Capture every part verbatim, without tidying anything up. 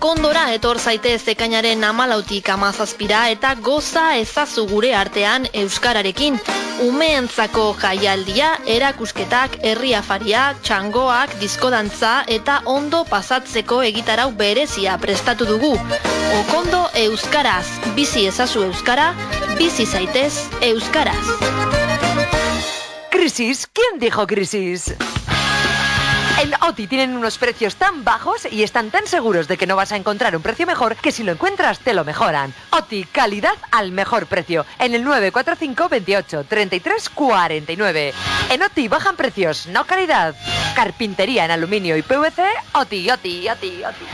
Okondora etor zaitez ekainaren hamalautik hamazazpira eta goza ezazu gure artean euskararekin. Umeentzako jaialdia, erakusketak, herri afaria, txangoak, diskodantza eta ondo pasatzeko egitarau berezia prestatu dugu. Okondo euskaraz, bizi ezazu euskara, bizi zaitez euskaraz. ¿Crisis? ¿Quién dijo crisis? En Oti tienen unos precios tan bajos y están tan seguros de que no vas a encontrar un precio mejor que si lo encuentras te lo mejoran. Oti, calidad al mejor precio. En el nueve cuatro cinco, veintiocho, treinta y tres, cuarenta y nueve. En Oti bajan precios, no calidad. Carpintería en aluminio y P V C, Oti, Oti, Oti, Oti.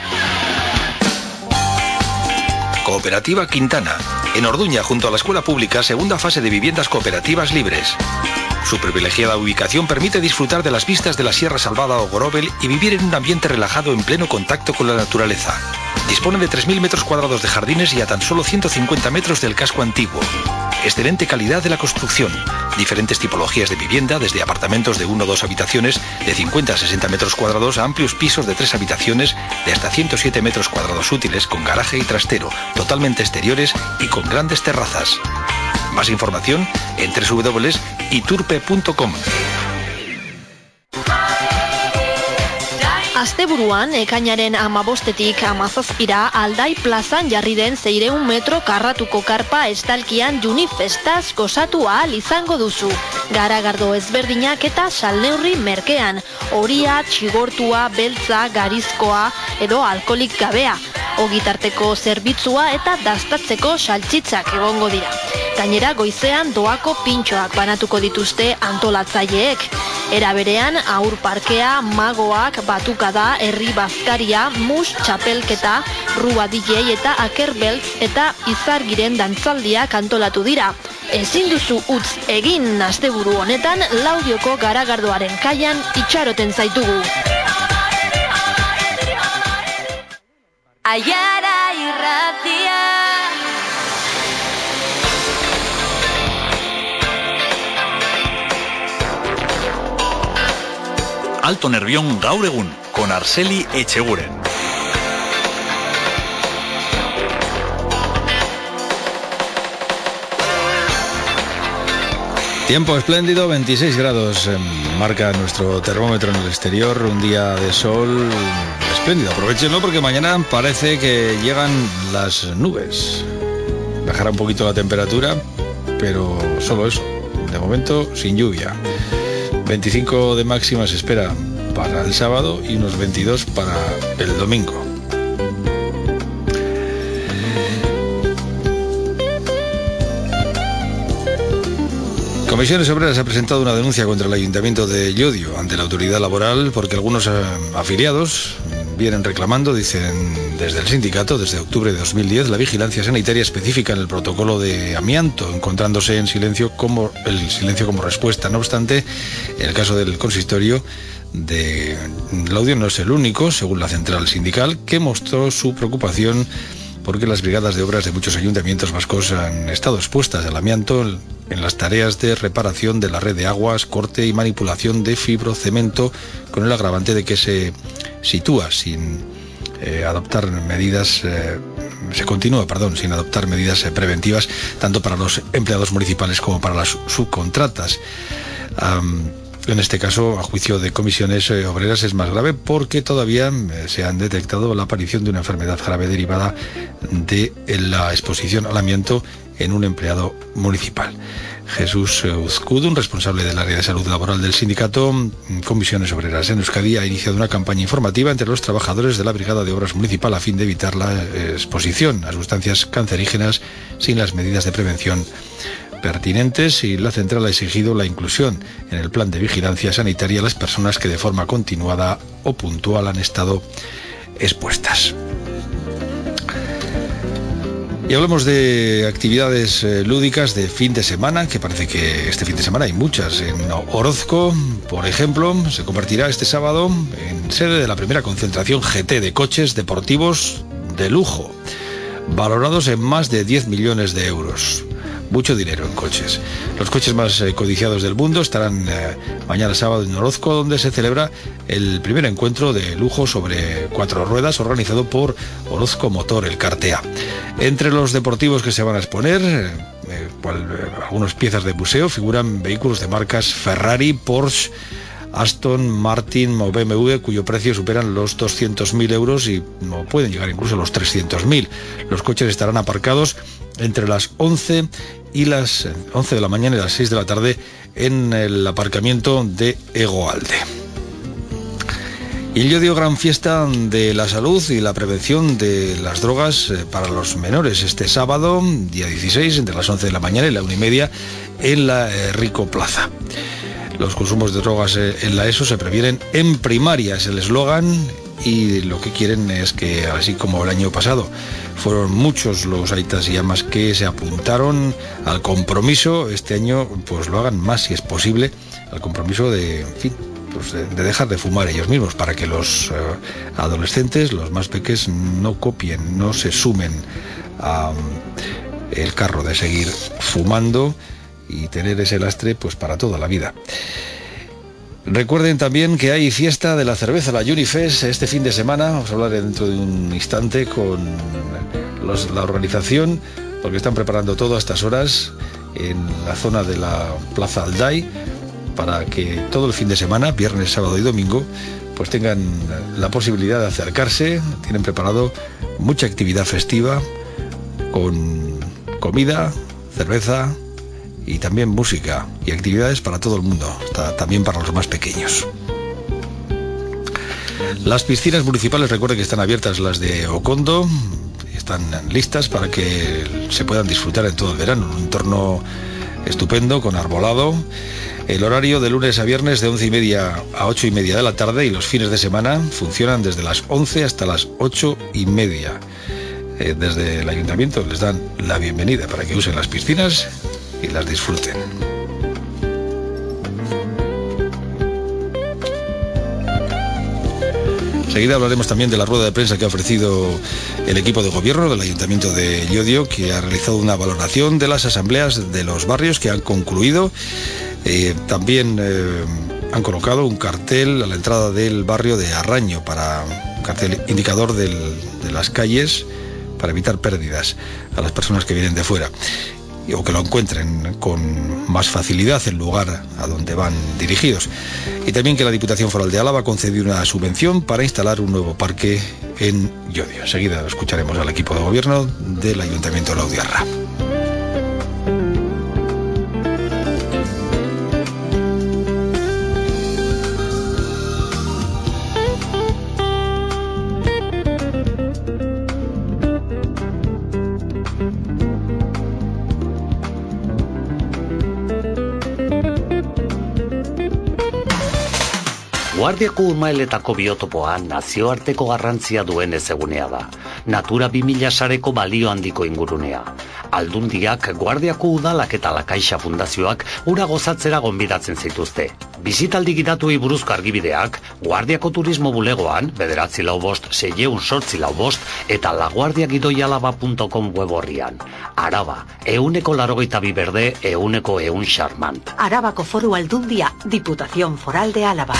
Cooperativa Quintana. En Orduña, junto a la escuela pública, segunda fase de viviendas cooperativas libres. Su privilegiada ubicación permite disfrutar de las vistas de la Sierra Salvada o Gorobel y vivir en un ambiente relajado en pleno contacto con la naturaleza. Dispone de tres mil metros cuadrados de jardines y a tan solo ciento cincuenta metros del casco antiguo. Excelente calidad de la construcción. Diferentes tipologías de vivienda, desde apartamentos de una o dos habitaciones de cincuenta a sesenta metros cuadrados a amplios pisos de tres habitaciones de hasta ciento siete metros cuadrados útiles con garaje y trastero, totalmente exteriores y con grandes terrazas. Más información en doble u doble u doble u punto iturpe punto com. Asteburuan, ekainaren hamabostetik hamazazpira Aldai plazan jarri den seiehun metro karratuko karpa estalkian Junifestaz gozatu ahal izango duzu. Garagardo ezberdinak eta salneurri merkean, horia, txigortua, beltza, garizkoa edo alkoholik gabea. Ogitarteko zerbitzua eta dastatzeko saltzitzak egongo dira. Gainera goizean doako pintxoak banatuko dituzte antolatzaileek. Era berean, aur parkea, magoak, batukada, herri bazkaria, mus, txapelketa, rua D J eta akerbeltz eta izargiren dantzaldiak antolatu dira. Ezin duzu utz egin asteburu honetan Laudioko garagardoaren kaian itxaroten zaitugu. Aiara irratia. Alto Nervión gaur egun, con Arceli Echeguren. Tiempo espléndido, veintiséis grados eh, marca nuestro termómetro en el exterior, un día de sol espléndido. Aprovechenlo porque mañana parece que llegan las nubes. Bajará un poquito la temperatura, pero solo eso. De momento, sin lluvia. veinticinco de máxima se espera para el sábado y unos veintidós para el domingo. Comisiones Obreras ha presentado una denuncia contra el Ayuntamiento de Llodio ante la autoridad laboral porque algunos eh, afiliados vienen reclamando, dicen desde el sindicato, desde octubre de dos mil diez, la vigilancia sanitaria específica en el protocolo de amianto, encontrándose en silencio como el silencio como respuesta. No obstante, en el caso del consistorio de Laudio no es el único, según la central sindical, que mostró su preocupación porque las brigadas de obras de muchos ayuntamientos vascos han estado expuestas al amianto en las tareas de reparación de la red de aguas, corte y manipulación de fibrocemento, con el agravante de que se sitúa sin eh, adoptar medidas, eh, se continúa, perdón, sin adoptar medidas eh, preventivas, tanto para los empleados municipales como para las subcontratas. Um, En este caso, a juicio de Comisiones eh, Obreras, es más grave porque todavía eh, se han detectado la aparición de una enfermedad grave derivada de la exposición al amianto en un empleado municipal. Jesús Uzcudo, un responsable del área de salud laboral del sindicato Comisiones Obreras en Euskadi, ha iniciado una campaña informativa entre los trabajadores de la Brigada de Obras Municipal a fin de evitar la exposición a sustancias cancerígenas sin las medidas de prevención pertinentes, y la central ha exigido la inclusión en el plan de vigilancia sanitaria a las personas que de forma continuada o puntual han estado expuestas. Y hablamos de actividades eh, lúdicas de fin de semana, que parece que este fin de semana hay muchas. En Orozco, por ejemplo, se convertirá este sábado en sede de la primera concentración G T de coches deportivos de lujo, valorados en más de diez millones de euros. mucho dinero en coches. Los coches más eh, codiciados del mundo estarán eh, mañana sábado en Orozco, donde se celebra el primer encuentro de lujo sobre cuatro ruedas organizado por Orozco Motor, el Cartea. Entre los deportivos que se van a exponer, eh, cual, eh, algunas piezas de museo, figuran vehículos de marcas Ferrari, Porsche, Aston Martin o B M W, cuyo precio superan los doscientos mil euros y no pueden llegar incluso a los trescientos mil. Los coches estarán aparcados entre las once y las once de la mañana y las seis de la tarde en el aparcamiento de Egoalde. Y el Llodio, gran fiesta de la salud y la prevención de las drogas para los menores, este sábado, día dieciséis, entre las once de la mañana y la una y media, en la Rico Plaza. Los consumos de drogas en la ESO se previenen en primaria, es el eslogan, y lo que quieren es que, así como el año pasado, fueron muchos los aitas y amas que se apuntaron al compromiso, este año pues lo hagan más, si es posible, al compromiso de, en fin, pues de, de dejar de fumar ellos mismos, para que los uh, adolescentes, los más pequeños, no copien, no se sumen a um, el carro de seguir fumando y tener ese lastre pues para toda la vida. Recuerden también que hay fiesta de la cerveza, la Unifest, este fin de semana. Vamos a hablar dentro de un instante con los, la organización, porque están preparando todo a estas horas en la zona de la Plaza Alday, para que todo el fin de semana, viernes, sábado y domingo, pues tengan la posibilidad de acercarse. Tienen preparado mucha actividad festiva con comida, cerveza y también música y actividades para todo el mundo, también para los más pequeños. Las piscinas municipales, recuerden que están abiertas, las de Ocondo, están listas para que se puedan disfrutar en todo el verano, un entorno estupendo con arbolado. El horario de lunes a viernes de once y media a ocho y media de la tarde, y los fines de semana funcionan desde las once hasta las ocho y media. Eh, desde el ayuntamiento les dan la bienvenida para que usen las piscinas y las disfruten. Enseguida hablaremos también de la rueda de prensa que ha ofrecido el equipo de gobierno del Ayuntamiento de Llodio, que ha realizado una valoración de las asambleas de los barrios que han concluido. Eh, también eh, han colocado un cartel a la entrada del barrio de Arraño, para un cartel indicador del, de las calles, para evitar pérdidas a las personas que vienen de fuera, o que lo encuentren con más facilidad el lugar a donde van dirigidos. Y también que la Diputación Foral de Álava ha concedido una subvención para instalar un nuevo parque en Llodio. Enseguida escucharemos al equipo de gobierno del Ayuntamiento de Laudiarra. Guardiako urmailetako biotopoa nazioarteko garrantzia duen ezegunea da. Natura bi mila sareko balio handiko ingurunea. Aldundiak, Guardiako udalak eta La Caixa fundazioak ura gozatzera gonbidatzen zituzte. Bizitaldi gidatuei buruzko argibideak, Guardiako turismo bulegoan, bederatzi lau bost, seieun sortzi lau bost, eta laguardiagidoialaba punto com web horrian. Araba, euneko larogeita bi berde, euneko eun charmant. Arabako Foru Aldundia, Diputación Foral de Álava.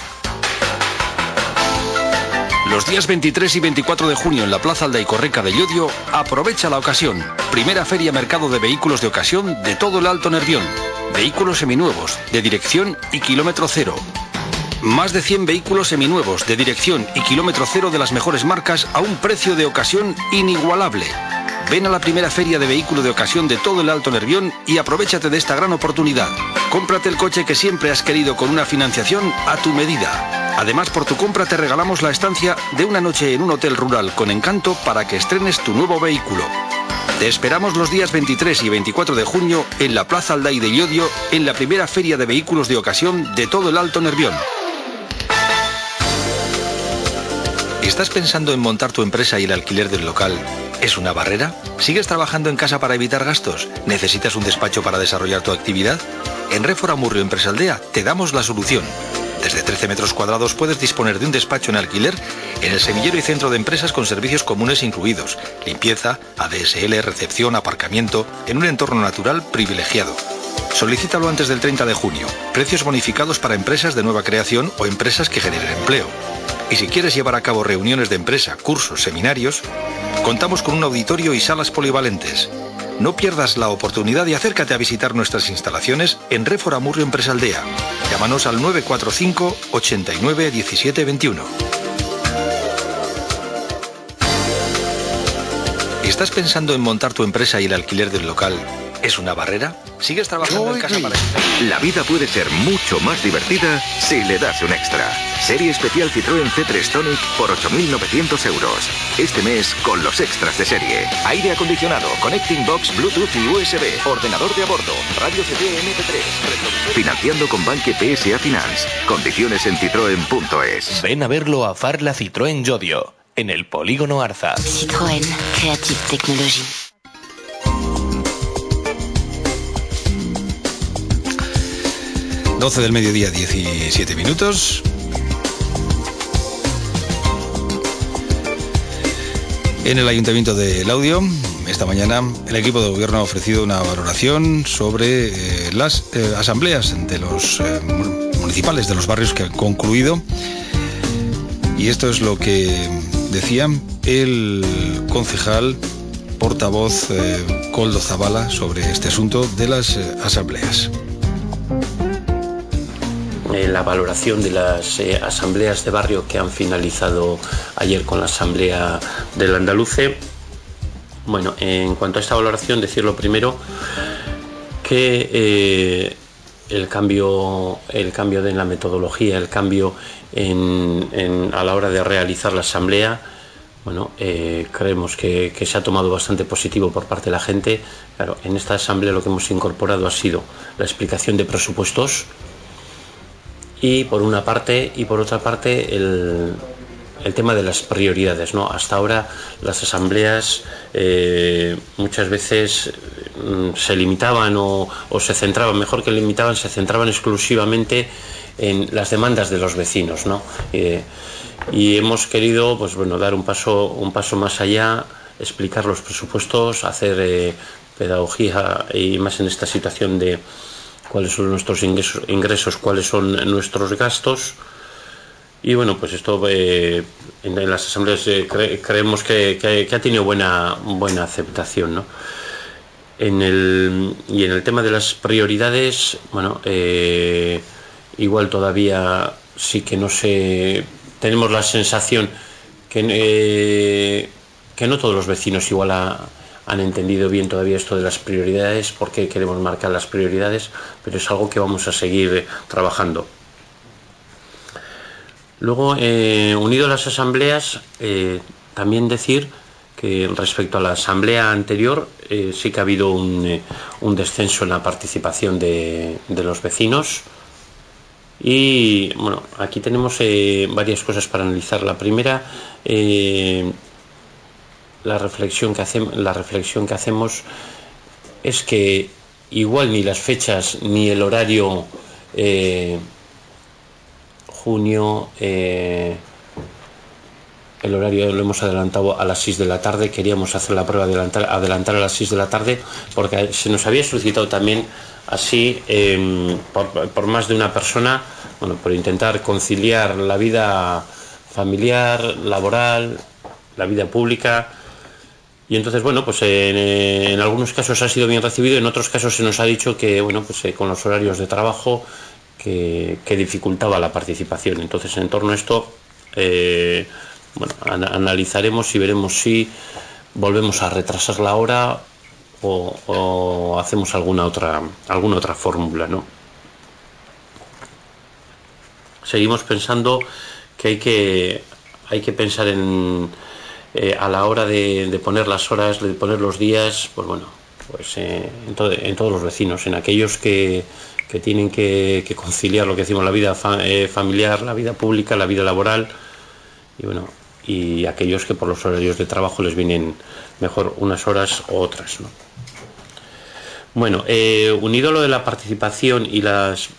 Los días veintitrés y veinticuatro de junio en la Plaza Alda y Correca de Llodio, aprovecha la ocasión. Primera feria mercado de vehículos de ocasión de todo el Alto Nervión. Vehículos seminuevos, de dirección y kilómetro cero. Más de cien vehículos seminuevos, de dirección y kilómetro cero de las mejores marcas a un precio de ocasión inigualable. Ven a la primera feria de vehículo de ocasión de todo el Alto Nervión y aprovéchate de esta gran oportunidad. Cómprate el coche que siempre has querido con una financiación a tu medida. Además, por tu compra te regalamos la estancia de una noche en un hotel rural con encanto para que estrenes tu nuevo vehículo. Te esperamos los días veintitrés y veinticuatro de junio en la Plaza Alday de Llodio, en la primera feria de vehículos de ocasión de todo el Alto Nervión. ¿Estás pensando en montar tu empresa y el alquiler del local es una barrera? ¿Sigues trabajando en casa para evitar gastos? ¿Necesitas un despacho para desarrollar tu actividad? En Réfora Murrio Empresaldea te damos la solución. Desde trece metros cuadrados puedes disponer de un despacho en alquiler en el semillero y centro de empresas con servicios comunes incluidos, limpieza, A D S L, recepción, aparcamiento, en un entorno natural privilegiado. Solicítalo antes del treinta de junio. Precios bonificados para empresas de nueva creación o empresas que generen empleo. Y si quieres llevar a cabo reuniones de empresa, cursos, seminarios, contamos con un auditorio y salas polivalentes. No pierdas la oportunidad y acércate a visitar nuestras instalaciones en Réfora Murrio Empresaldea. Llámanos al nueve cuatro cinco, ochenta y nueve, diecisiete veintiuno. ¿Estás pensando en montar tu empresa y el alquiler del local es una barrera? ¿Sigues trabajando en casa para... La vida puede ser mucho más divertida si le das un extra. Serie especial Citroën C tres Tonic por ocho mil novecientos euros. Este mes con los extras de serie. Aire acondicionado, connecting box, Bluetooth y U S B, ordenador de a bordo, radio C D M P tres, reproductor... Financiando con Banque P S A Finance. Condiciones en citroen punto es. Ven a verlo a Farla Citroën Llodio, en el Polígono Arza. Citroën Creative Technology. doce del mediodía, diecisiete minutos. En el Ayuntamiento de Laudio, esta mañana, el equipo de gobierno ha ofrecido una valoración sobre eh, las eh, asambleas de los eh, municipales de los barrios que han concluido. Y esto es lo que decía el concejal portavoz eh, Koldo Zabala sobre este asunto de las eh, asambleas. La valoración de las eh, asambleas de barrio que han finalizado ayer con la asamblea del Andaluce. Bueno, en cuanto a esta valoración, decirlo primero que eh, el cambio, el cambio de la metodología, el cambio en, en, a la hora de realizar la asamblea, bueno, eh, creemos que, que se ha tomado bastante positivo por parte de la gente. Claro, en esta asamblea lo que hemos incorporado ha sido la explicación de presupuestos. Y por una parte, y por otra parte, el, el tema de las prioridades, ¿no? Hasta ahora las asambleas eh, muchas veces mm, se limitaban o, o se centraban, mejor que limitaban, se centraban exclusivamente en las demandas de los vecinos, ¿no? Eh, y hemos querido, pues bueno, dar un paso, un paso más allá, explicar los presupuestos, hacer eh, pedagogía y más en esta situación de cuáles son nuestros ingresos, ingresos, cuáles son nuestros gastos. Y bueno, pues esto eh, en, en las asambleas eh, cre, creemos que, que, que ha tenido buena, buena aceptación, ¿no? En el, y en el tema de las prioridades, bueno, eh, igual todavía sí que no sé, tenemos la sensación que, eh, que no todos los vecinos igual a, han entendido bien todavía esto de las prioridades, por qué queremos marcar las prioridades, pero es algo que vamos a seguir trabajando. Luego, eh, unido a las asambleas, eh, también decir que respecto a la asamblea anterior eh, sí que ha habido un, eh, un descenso en la participación de, de los vecinos. Y bueno, aquí tenemos eh, varias cosas para analizar. La primera, eh, La reflexión, que hacemos, la reflexión que hacemos es que igual ni las fechas ni el horario eh, junio, eh, el horario lo hemos adelantado a las seis de la tarde, queríamos hacer la prueba de adelantar, adelantar a las seis de la tarde porque se nos había suscitado también así eh, por, por más de una persona, bueno, por intentar conciliar la vida familiar, laboral, la vida pública. Y entonces, bueno, pues en, en algunos casos ha sido bien recibido, en otros casos se nos ha dicho que, bueno, pues eh, con los horarios de trabajo que, que dificultaba la participación. Entonces, en torno a esto, eh, bueno, an analizaremos y veremos si volvemos a retrasar la hora o, o hacemos alguna otra, alguna otra fórmula, ¿no? Seguimos pensando que hay que, hay que pensar en... Eh, a la hora de, de poner las horas, de poner los días, pues bueno, pues eh, en, to en todos los vecinos, en aquellos que, que tienen que, que conciliar lo que decimos, la vida fa eh, familiar, la vida pública, la vida laboral, y bueno, y aquellos que por los horarios de trabajo les vienen mejor unas horas u otras, ¿no? Bueno, eh, unido a lo de la participación y las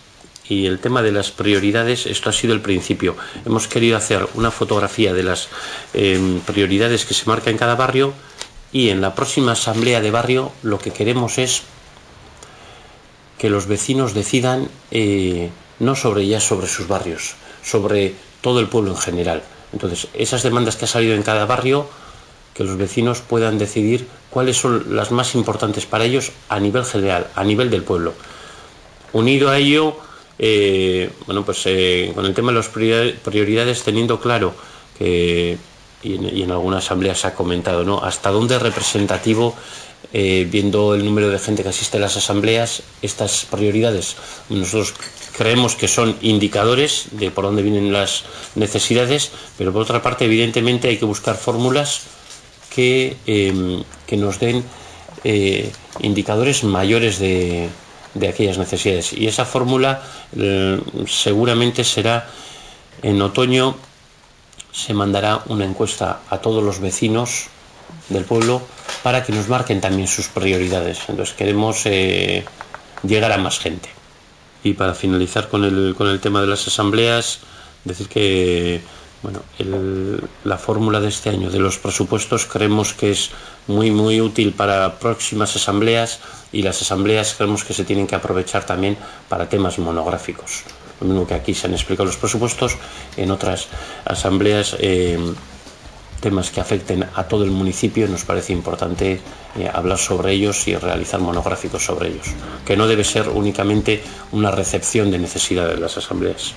y el tema de las prioridades, esto ha sido el principio. Hemos querido hacer una fotografía de las eh, prioridades que se marca en cada barrio, y en la próxima asamblea de barrio lo que queremos es que los vecinos decidan eh, no sobre ya sobre sus barrios, sobre todo el pueblo en general. Entonces, esas demandas que ha salido en cada barrio, que los vecinos puedan decidir cuáles son las más importantes para ellos a nivel general, a nivel del pueblo. Unido a ello, eh, bueno, pues eh, con el tema de las prioridades, teniendo claro que, y en, y en alguna asamblea se ha comentado, ¿no?, hasta dónde es representativo, eh, viendo el número de gente que asiste a las asambleas, estas prioridades. Nosotros creemos que son indicadores de por dónde vienen las necesidades, pero por otra parte, evidentemente, hay que buscar fórmulas que, eh, que nos den eh, indicadores mayores de, de aquellas necesidades. Y esa fórmula eh, seguramente será en otoño. Se mandará una encuesta a todos los vecinos del pueblo para que nos marquen también sus prioridades. Entonces queremos eh, llegar a más gente. Y para finalizar con el, con el tema de las asambleas, decir que bueno, el, la fórmula de este año de los presupuestos creemos que es muy muy útil para próximas asambleas, y las asambleas creemos que se tienen que aprovechar también para temas monográficos. Lo mismo que aquí se han explicado los presupuestos, en otras asambleas eh, temas que afecten a todo el municipio, nos parece importante eh, hablar sobre ellos y realizar monográficos sobre ellos, que no debe ser únicamente una recepción de necesidades de las asambleas.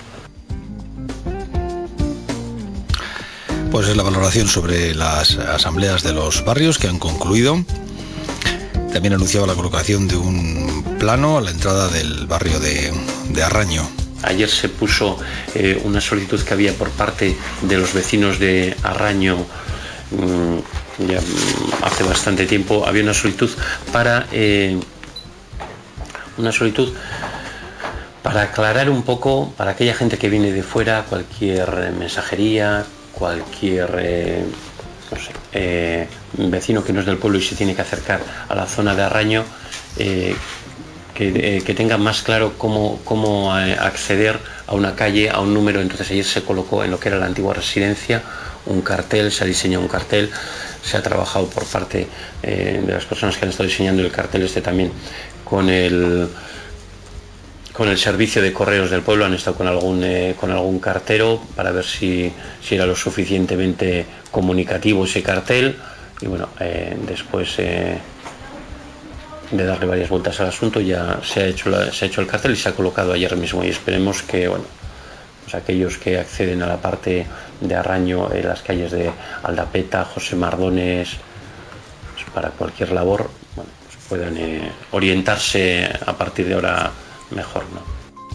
Pues es la valoración sobre las asambleas de los barrios que han concluido. También anunciaba la colocación de un plano a la entrada del barrio de, de Arraño. Ayer se puso eh, una solicitud que había por parte de los vecinos de Arraño, mmm, ya hace bastante tiempo, había una solicitud para eh, una solicitud para aclarar un poco, para aquella gente que viene de fuera, cualquier mensajería, cualquier eh, no sé, eh, vecino que no es del pueblo y se tiene que acercar a la zona de Arraño, eh, que, eh, que tenga más claro cómo, cómo eh, acceder a una calle, a un número. Entonces ayer se colocó en lo que era la antigua residencia un cartel, se ha diseñado un cartel, se ha trabajado por parte eh, de las personas que han estado diseñando el cartel este también con el con el servicio de correos del pueblo, han estado con algún eh, con algún cartero para ver si, si era lo suficientemente comunicativo ese cartel, y bueno, eh, después eh, de darle varias vueltas al asunto ya se ha hecho la, se ha hecho el cartel y se ha colocado ayer mismo, y esperemos que bueno, pues aquellos que acceden a la parte de Arraño, en las calles de Aldapeta, José Mardones, pues para cualquier labor, bueno, pues puedan eh, orientarse a partir de ahora mejor, ¿no?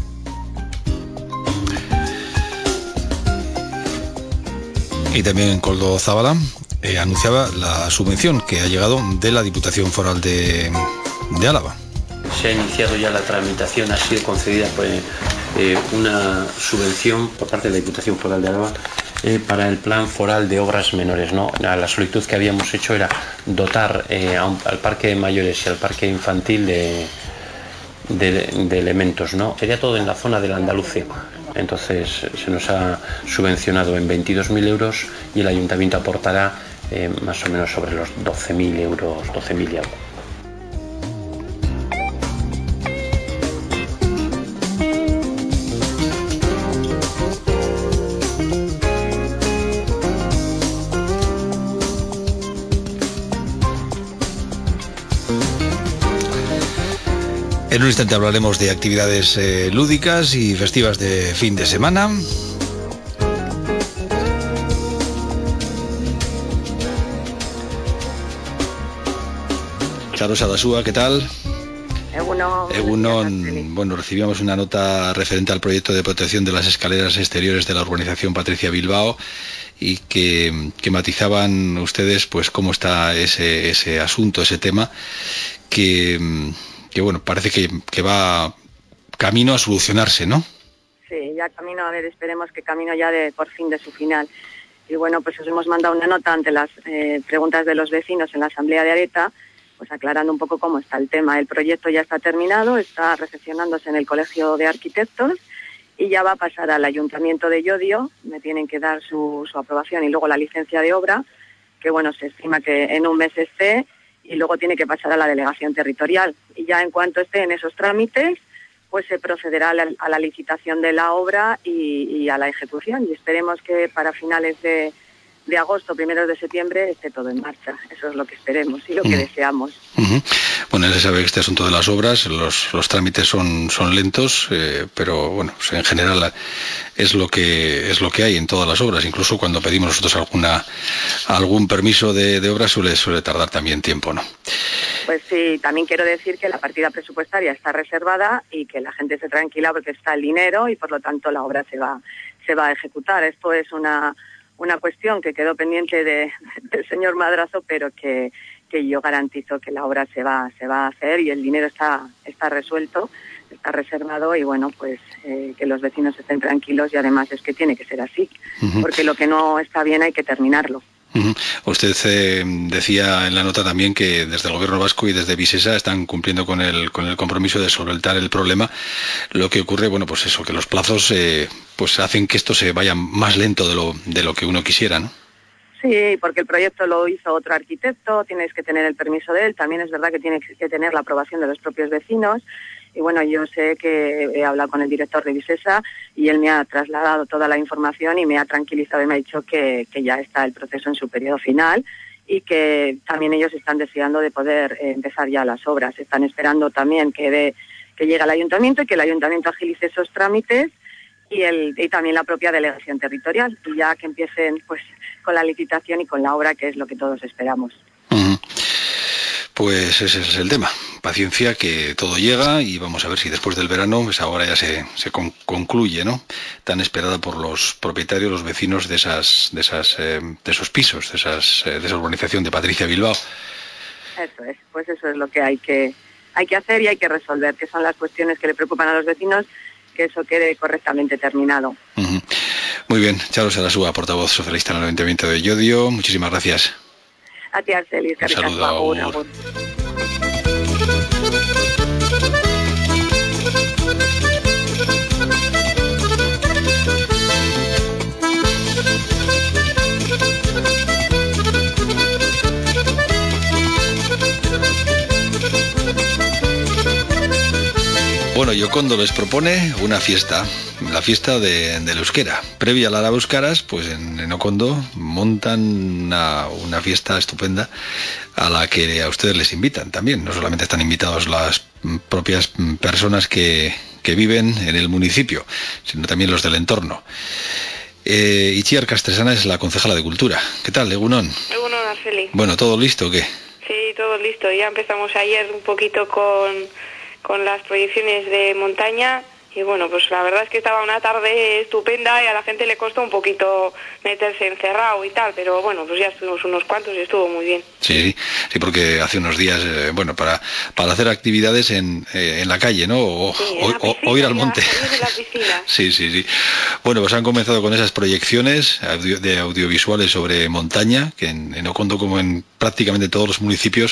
Y también Koldo Zabala eh, anunciaba la subvención que ha llegado de la Diputación Foral de, de Álava. Se ha iniciado ya la tramitación, ha sido concedida por, eh, una subvención por parte de la Diputación Foral de Álava eh, para el Plan Foral de Obras Menores, ¿no? La solicitud que habíamos hecho era dotar eh, a un, al Parque de Mayores y al Parque Infantil de, de, de elementos, ¿no? Sería todo en la zona del Andaluce. Entonces se nos ha subvencionado en veintidós mil euros y el Ayuntamiento aportará eh, más o menos sobre los doce mil euros, doce mil y algo. En un instante hablaremos de actividades eh, lúdicas y festivas de fin de semana. Charo Sadasúa, ¿qué tal? Egunon. Egunon, bueno, recibíamos una nota referente al proyecto de protección de las escaleras exteriores de la urbanización Patricia Bilbao y que, que matizaban ustedes pues cómo está ese, ese asunto, ese tema, que... que bueno, parece que, que va camino a solucionarse, ¿no? Sí, ya camino, a ver, esperemos que camino ya de por fin de su final. Y bueno, pues os hemos mandado una nota ante las eh, preguntas de los vecinos en la Asamblea de Areta, pues aclarando un poco cómo está el tema. El proyecto ya está terminado, está recepcionándose en el Colegio de Arquitectos y ya va a pasar al Ayuntamiento de Llodio. Me tienen que dar su, su aprobación y luego la licencia de obra, que bueno, se estima que en un mes esté, y luego tiene que pasar a la delegación territorial. Y ya en cuanto esté en esos trámites, pues se procederá a la, a la licitación de la obra y, y a la ejecución. Y esperemos que para finales de, de agosto, primeros de septiembre, esté todo en marcha. Eso es lo que esperemos y lo que uh-huh. deseamos. Uh-huh. Bueno, ya se sabe que este asunto de las obras, los, los trámites son, son lentos, eh, pero bueno, pues en general es lo que es lo que hay en todas las obras. Incluso cuando pedimos nosotros alguna algún permiso de, de obra suele suele tardar también tiempo, ¿no? Pues sí, también quiero decir que la partida presupuestaria está reservada y que la gente se tranquila porque está el dinero y por lo tanto la obra se va se va a ejecutar. Esto es una una cuestión que quedó pendiente de, del señor Madrazo, pero que, que yo garantizo que la obra se va se va a hacer y el dinero está está resuelto, está reservado y bueno, pues eh, que los vecinos estén tranquilos y además es que tiene que ser así, uh-huh. porque lo que no está bien hay que terminarlo. Uh-huh. Usted eh, decía en la nota también que desde el Gobierno vasco y desde Visesa están cumpliendo con el con el compromiso de solventar el problema. Lo que ocurre, bueno, pues eso, que los plazos eh, pues hacen que esto se vaya más lento de lo de lo que uno quisiera, ¿no? Sí, porque el proyecto lo hizo otro arquitecto, tienes que tener el permiso de él, también es verdad que tienes que tener la aprobación de los propios vecinos. Y bueno, yo sé que he hablado con el director de Visesa y él me ha trasladado toda la información y me ha tranquilizado y me ha dicho que, que ya está el proceso en su periodo final y que también ellos están deseando de poder eh, empezar ya las obras. Están esperando también que, de, que llegue al ayuntamiento y que el ayuntamiento agilice esos trámites y, el, y también la propia delegación territorial y ya que empiecen pues con la licitación y con la obra, que es lo que todos esperamos. Uh-huh. Pues ese es el tema. Paciencia, que todo llega y vamos a ver si después del verano esa obra ya se, se con, concluye, ¿no? Tan esperada por los propietarios, los vecinos de esas, de esas, eh, de esos pisos, de esas, eh, de esa urbanización de Patricia Bilbao. Eso es, pues eso es lo que hay que hay que hacer y hay que resolver, que son las cuestiones que le preocupan a los vecinos, que eso quede correctamente terminado. Uh-huh. Muy bien, Charo Sarasúa, portavoz socialista en el Ayuntamiento de Llodio. Muchísimas gracias. A ti, Arcelis. Un saludo. Agur. Agur. Bueno, Yocondo les propone una fiesta, la fiesta de, del euskera. Previa a la Araba Euskaras, pues en, en Okondo montan una, una fiesta estupenda a la que a ustedes les invitan también. No solamente están invitados las propias personas que, que viven en el municipio, sino también los del entorno. Eh, Itziar Castresana es la concejala de Cultura. ¿Qué tal, Egunon? Egunon, Arceli. Bueno, ¿todo listo o qué? Sí, todo listo. Ya empezamos ayer un poquito con... con las proyecciones de montaña y bueno, pues la verdad es que estaba una tarde estupenda y a la gente le costó un poquito meterse encerrado y tal, pero bueno, pues ya estuvimos unos cuantos y estuvo muy bien. Sí, sí, porque hace unos días, eh, bueno, para para hacer actividades en, eh, en la calle, ¿no? O, sí, o, piscina, o ir al monte. En la piscina. Sí, sí, sí. Bueno, pues han comenzado con esas proyecciones audio, de audiovisuales sobre montaña, que en, en Okondo, como en prácticamente todos los municipios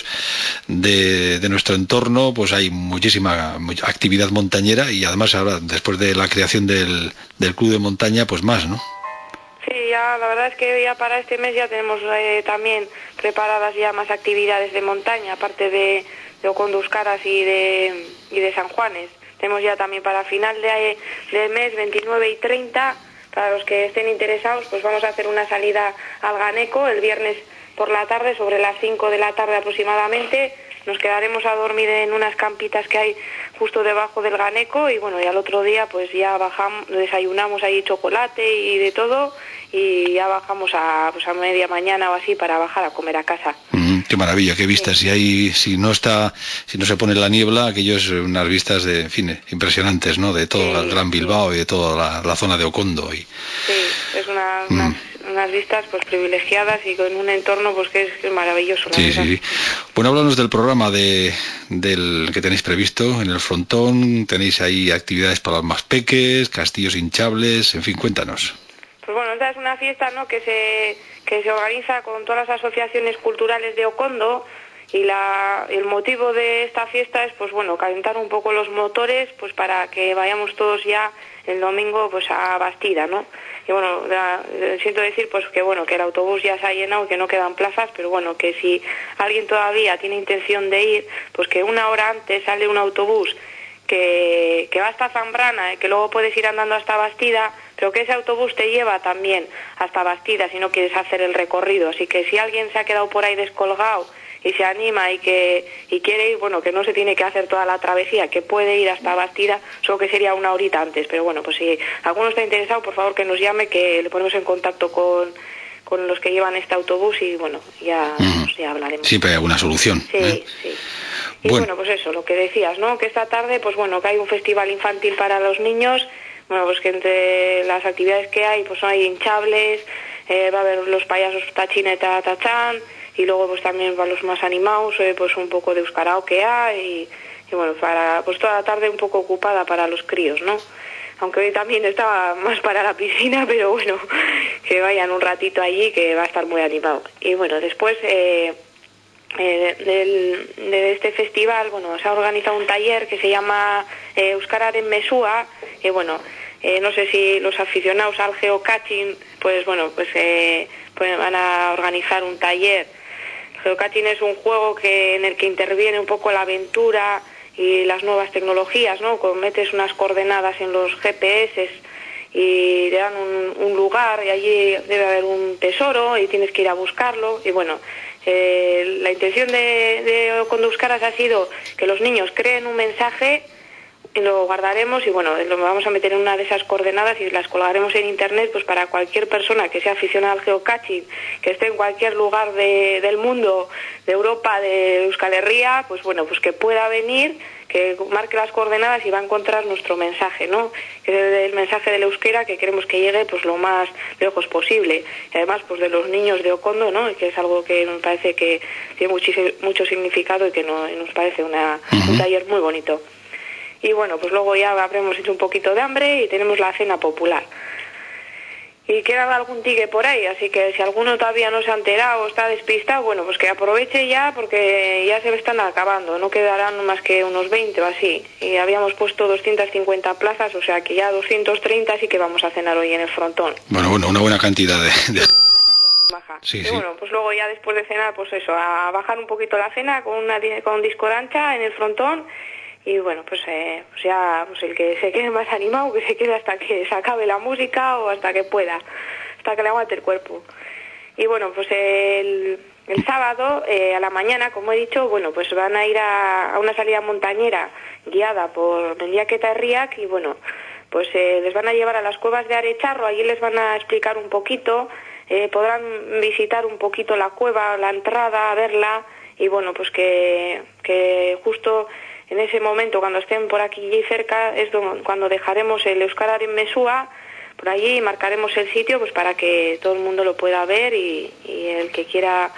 de, de nuestro entorno, pues hay muchísima mucha actividad montañera y además ahora, después de la creación del, del Club de Montaña, pues más, ¿no? Sí, ya la verdad es que ya para este mes ya tenemos eh, también preparadas ya más actividades de montaña, aparte de, de Okondo Euskaras y de, y de San Juanes. Tenemos ya también para final de, de mes, veintinueve y treinta, para los que estén interesados, pues vamos a hacer una salida al Ganeco el viernes por la tarde, sobre las cinco de la tarde aproximadamente. Nos quedaremos a dormir en unas campitas que hay justo debajo del Ganeco y bueno, y al otro día pues ya bajamos, desayunamos ahí chocolate y de todo y ya bajamos a, pues a media mañana o así para bajar a comer a casa. Mm, qué maravilla, qué vistas. Sí. Si hay, si no está, si no se pone la niebla, aquellos unas vistas de, en fin, impresionantes, ¿no? De todo sí, el Gran Bilbao sí. Y de toda la, la zona de Okondo. Y... Sí, es una, mm. unas, unas vistas pues privilegiadas y con un entorno pues que es, que es maravilloso. Sí, sí, sí. Bueno, háblanos del programa de del que tenéis previsto en el frontón. Tenéis ahí actividades para los más peques, castillos hinchables, en fin, cuéntanos. Pues bueno, esta es una fiesta, ¿no?, que se que se organiza con todas las asociaciones culturales de Okondo Y la, el motivo de esta fiesta es, pues bueno, calentar un poco los motores, pues para que vayamos todos ya el domingo pues a Bastida, ¿no? Y bueno, da, siento decir pues que bueno, que el autobús ya se ha llenado y que no quedan plazas, pero bueno, que si alguien todavía tiene intención de ir, pues que una hora antes sale un autobús que, que va hasta Zambrana, eh, que luego puedes ir andando hasta Bastida, pero que ese autobús te lleva también hasta Bastida si no quieres hacer el recorrido. Así que si alguien se ha quedado por ahí descolgado y se anima y que y quiere ir, bueno, que no se tiene que hacer toda la travesía, que puede ir hasta Bastida, solo que sería una horita antes. Pero bueno, pues si alguno está interesado, por favor que nos llame, que le ponemos en contacto con, con los que llevan este autobús y bueno, ya, uh-huh. pues ya hablaremos. Siempre hay alguna solución. Sí, ¿eh? sí. Y bueno. bueno, pues eso, lo que decías, ¿no? Que esta tarde, pues bueno, que hay un festival infantil para los niños. Bueno, pues que entre las actividades que hay, pues hay hinchables, eh, va a haber los payasos Tachineta Tachán, y luego pues también para los más animados, eh, pues un poco de euskaraoke y, y bueno, para pues toda la tarde un poco ocupada para los críos, ¿no? Aunque hoy también estaba más para la piscina, pero bueno, que vayan un ratito allí, que va a estar muy animado. Y bueno, después eh, eh, del, de este festival, bueno, se ha organizado un taller que se llama eh, Euskararen Mesúa, y bueno, eh, no sé si los aficionados al geocaching, pues bueno, pues, eh, pues van a organizar un taller. Geocaching es un juego que en el que interviene un poco la aventura y las nuevas tecnologías, ¿no? Cuando metes unas coordenadas en los G P S y te dan un, un lugar y allí debe haber un tesoro y tienes que ir a buscarlo. Y bueno, eh, la intención de, de Conduscaras ha sido que los niños creen un mensaje y lo guardaremos y bueno, lo vamos a meter en una de esas coordenadas y las colgaremos en internet, pues para cualquier persona que sea aficionada al geocaching, que esté en cualquier lugar de, del mundo, de Europa, de Euskal Herria, pues bueno, pues que pueda venir, que marque las coordenadas y va a encontrar nuestro mensaje, ¿no? Que es el mensaje del euskera que queremos que llegue pues lo más lejos posible. Y además pues de los niños de Okondo, ¿no? Que es algo que me parece que tiene muchísimo, mucho significado y que no, y nos parece una, uh-huh. un taller muy bonito. Y bueno, pues luego ya habremos hecho un poquito de hambre y tenemos la cena popular. Y queda algún tique por ahí, así que si alguno todavía no se ha enterado o está despistado, bueno, pues que aproveche ya porque ya se me están acabando, no quedarán más que unos veinte o así. Y habíamos puesto doscientas cincuenta plazas, o sea que ya doscientos treinta sí que vamos a cenar hoy en el frontón. Bueno, bueno, una buena cantidad de... de... Baja. Sí, y sí. bueno, pues luego ya después de cenar, pues eso, a bajar un poquito la cena con, una, con un disco de ancha en el frontón. Y bueno, pues, eh, pues ya pues el que se quede más animado, que se quede hasta que se acabe la música o hasta que pueda, hasta que le aguante el cuerpo. Y bueno, pues el, el sábado eh, a la mañana, como he dicho, bueno, pues van a ir a, a una salida montañera guiada por Mendiaketa Herriak y bueno, pues eh, les van a llevar a las cuevas de Arecharro, allí les van a explicar un poquito, eh, podrán visitar un poquito la cueva, la entrada, verla y bueno, pues que, que justo... En ese momento, cuando estén por aquí y cerca, es cuando dejaremos el Euskararen Mesúa por allí y marcaremos el sitio pues para que todo el mundo lo pueda ver y, y el que quiera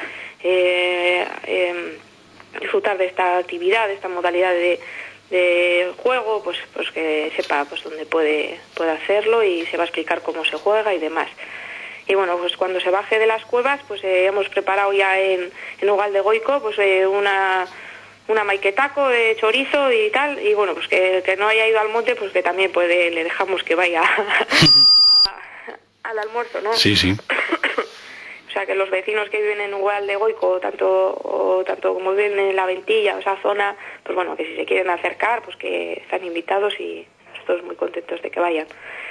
eh, eh, disfrutar de esta actividad, de esta modalidad de, de juego, pues, pues que sepa pues dónde puede, puede hacerlo y se va a explicar cómo se juega y demás. Y bueno, pues cuando se baje de las cuevas, pues eh, hemos preparado ya en, en Ugaldegoiko pues eh, una... una maiquetaco de chorizo y tal, y bueno, pues que, que no haya ido al monte, pues que también puede, le dejamos que vaya a, al almuerzo, ¿no? Sí, sí. O sea, que los vecinos que viven en Ugaldegoiko, tanto, o tanto como viven en La Ventilla, o esa zona, pues bueno, que si se quieren acercar, pues que están invitados y nosotros muy contentos de que vayan.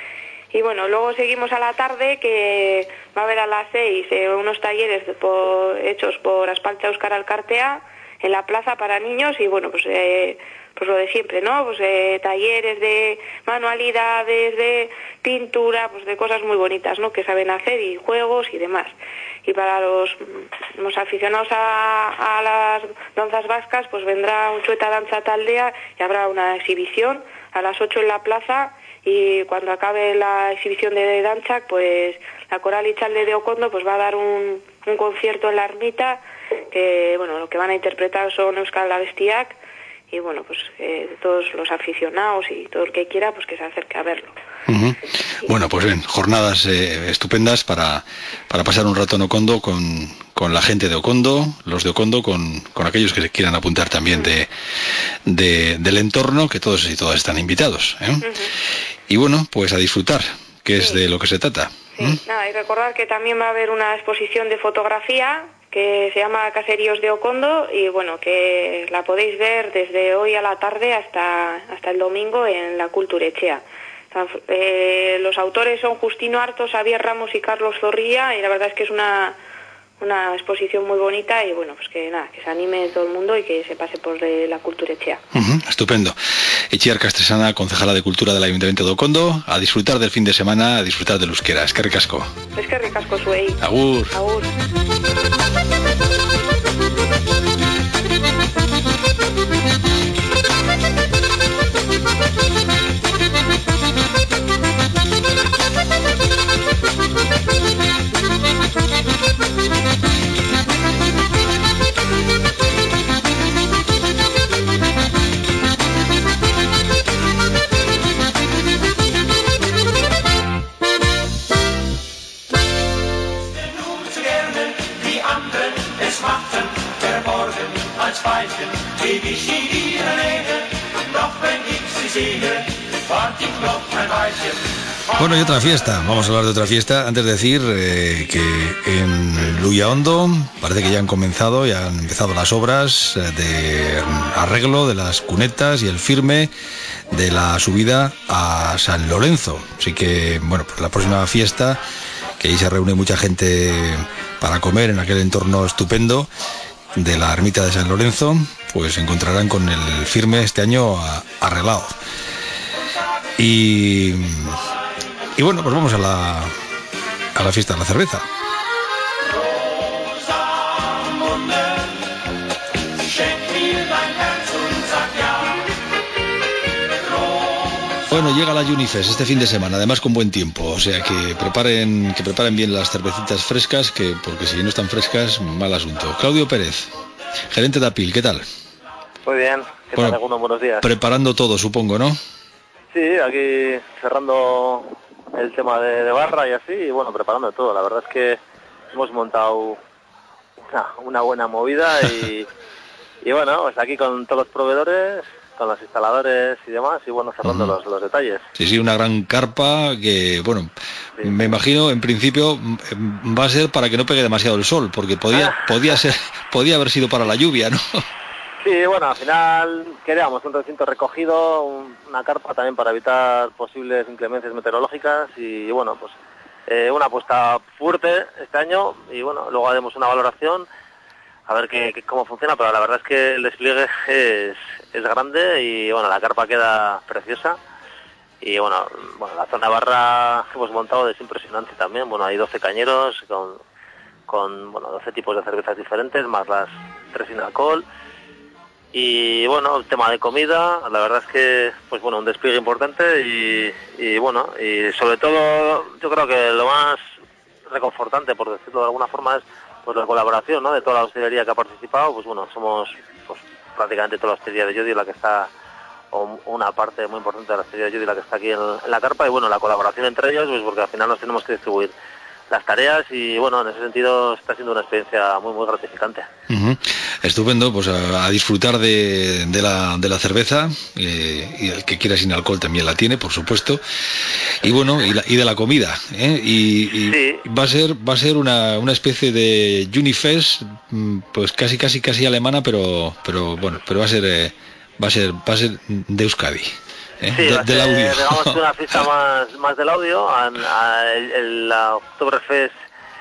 Y bueno, luego seguimos a la tarde, que va a haber a las seis eh, unos talleres por, hechos por Aspaltza Euskara Elkartea, en la plaza para niños y bueno, pues eh, pues lo de siempre, ¿no? Pues eh, talleres de manualidades, de pintura, pues de cosas muy bonitas, ¿no? Que saben hacer y juegos y demás. Y para los, los aficionados a, a las danzas vascas, pues vendrá un Chueta Danza Taldea y habrá una exhibición a las ocho en la plaza y cuando acabe la exhibición de danza, pues la Coral Ichalde de Okondo pues va a dar un, un concierto en la ermita que bueno, lo que van a interpretar son Euskal Abestiak y bueno, pues eh, todos los aficionados y todo el que quiera pues que se acerque a verlo. Uh-huh. Bueno, pues bien, jornadas eh, estupendas para, para pasar un rato en Okondo con, con la gente de Okondo, los de Okondo, con, con aquellos que se quieran apuntar también de, de del entorno, que todos y todas están invitados, ¿eh? Uh-huh. Y bueno, pues a disfrutar, que es sí. de lo que se trata. Sí, ¿Mm? Nada, y recordar que también va a haber una exposición de fotografía que se llama Caseríos de Okondo y bueno, que la podéis ver desde hoy a la tarde hasta, hasta el domingo en la Kulturechea. Eh, los autores son Justino Artos, Xavier Ramos y Carlos Zorrilla y la verdad es que es una, una exposición muy bonita y bueno, pues que nada, que se anime todo el mundo y que se pase por la Kulturechea. Uh-huh, estupendo. Itziar Castresana, concejala de Cultura del Ayuntamiento de Okondo, a disfrutar del fin de semana, a disfrutar del euskera. Eskerrik asko. Eskerrik asko zuei. Agur. Agur. Bueno, y otra fiesta, vamos a hablar de otra fiesta. Antes de decir eh, que en Luyaondo parece que ya han comenzado, ya han empezado las obras de arreglo de las cunetas y el firme de la subida a San Lorenzo. Así que, bueno, pues la próxima fiesta, que ahí se reúne mucha gente para comer en aquel entorno estupendo de la ermita de San Lorenzo, pues se encontrarán con el firme este año arreglado. Y, y bueno, pues vamos a la, a la fiesta de la cerveza. Bueno, llega la Junifest este fin de semana, además con buen tiempo, o sea que preparen que preparen bien las cervecitas frescas, que porque si no están frescas, mal asunto. Claudio Pérez, gerente de Apil, ¿qué tal? Muy bien, ¿qué bueno, tal, algunos buenos días? Preparando todo, supongo, ¿no? Sí, aquí cerrando el tema de, de barra y así, y bueno, preparando todo. La verdad es que hemos montado una, una buena movida y, y bueno, pues aquí con todos los proveedores, con los instaladores y demás, y bueno, cerrando uh-huh. los, los detalles. Sí, sí, una gran carpa que, bueno, sí. me imagino, en principio, va a ser para que no pegue demasiado el sol, porque podía, podía ser, podía haber sido para la lluvia, ¿no? Sí, bueno, al final queríamos un recinto recogido, un, una carpa también para evitar posibles inclemencias meteorológicas y bueno, pues eh, una apuesta fuerte este año y bueno, luego haremos una valoración a ver qué, qué, cómo funciona, pero la verdad es que el despliegue es, es grande y bueno, la carpa queda preciosa y bueno, bueno la zona barra que hemos montado es impresionante también, bueno, hay doce cañeros con, con bueno, doce tipos de cervezas diferentes, más las tres sin alcohol. Y bueno, el tema de comida, la verdad es que, pues bueno, un despliegue importante y, y bueno, y sobre todo yo creo que lo más reconfortante, por decirlo de alguna forma, es pues la colaboración, ¿no?, de toda la hostelería que ha participado. Pues bueno, somos pues prácticamente toda la hostelería de Llodio la que está, o una parte muy importante de la hostelería de Llodio la que está aquí en, en la carpa, y bueno, la colaboración entre ellos, pues porque al final nos tenemos que distribuir las tareas y bueno, en ese sentido está siendo una experiencia muy muy gratificante. Uh-huh. Estupendo, pues a, a disfrutar de, de, la, de la cerveza eh, y el que quiera sin alcohol también la tiene, por supuesto, y bueno, y, la, y de la comida, ¿eh? y, y sí. va a ser va a ser una, una especie de Junifest, pues casi casi casi alemana, pero pero bueno, pero va a ser eh, va a ser va a ser de Euskadi. ¿Eh? Sí, de, del audio. Digamos una fiesta más, más del audio, a, a, el, el, la Oktoberfest,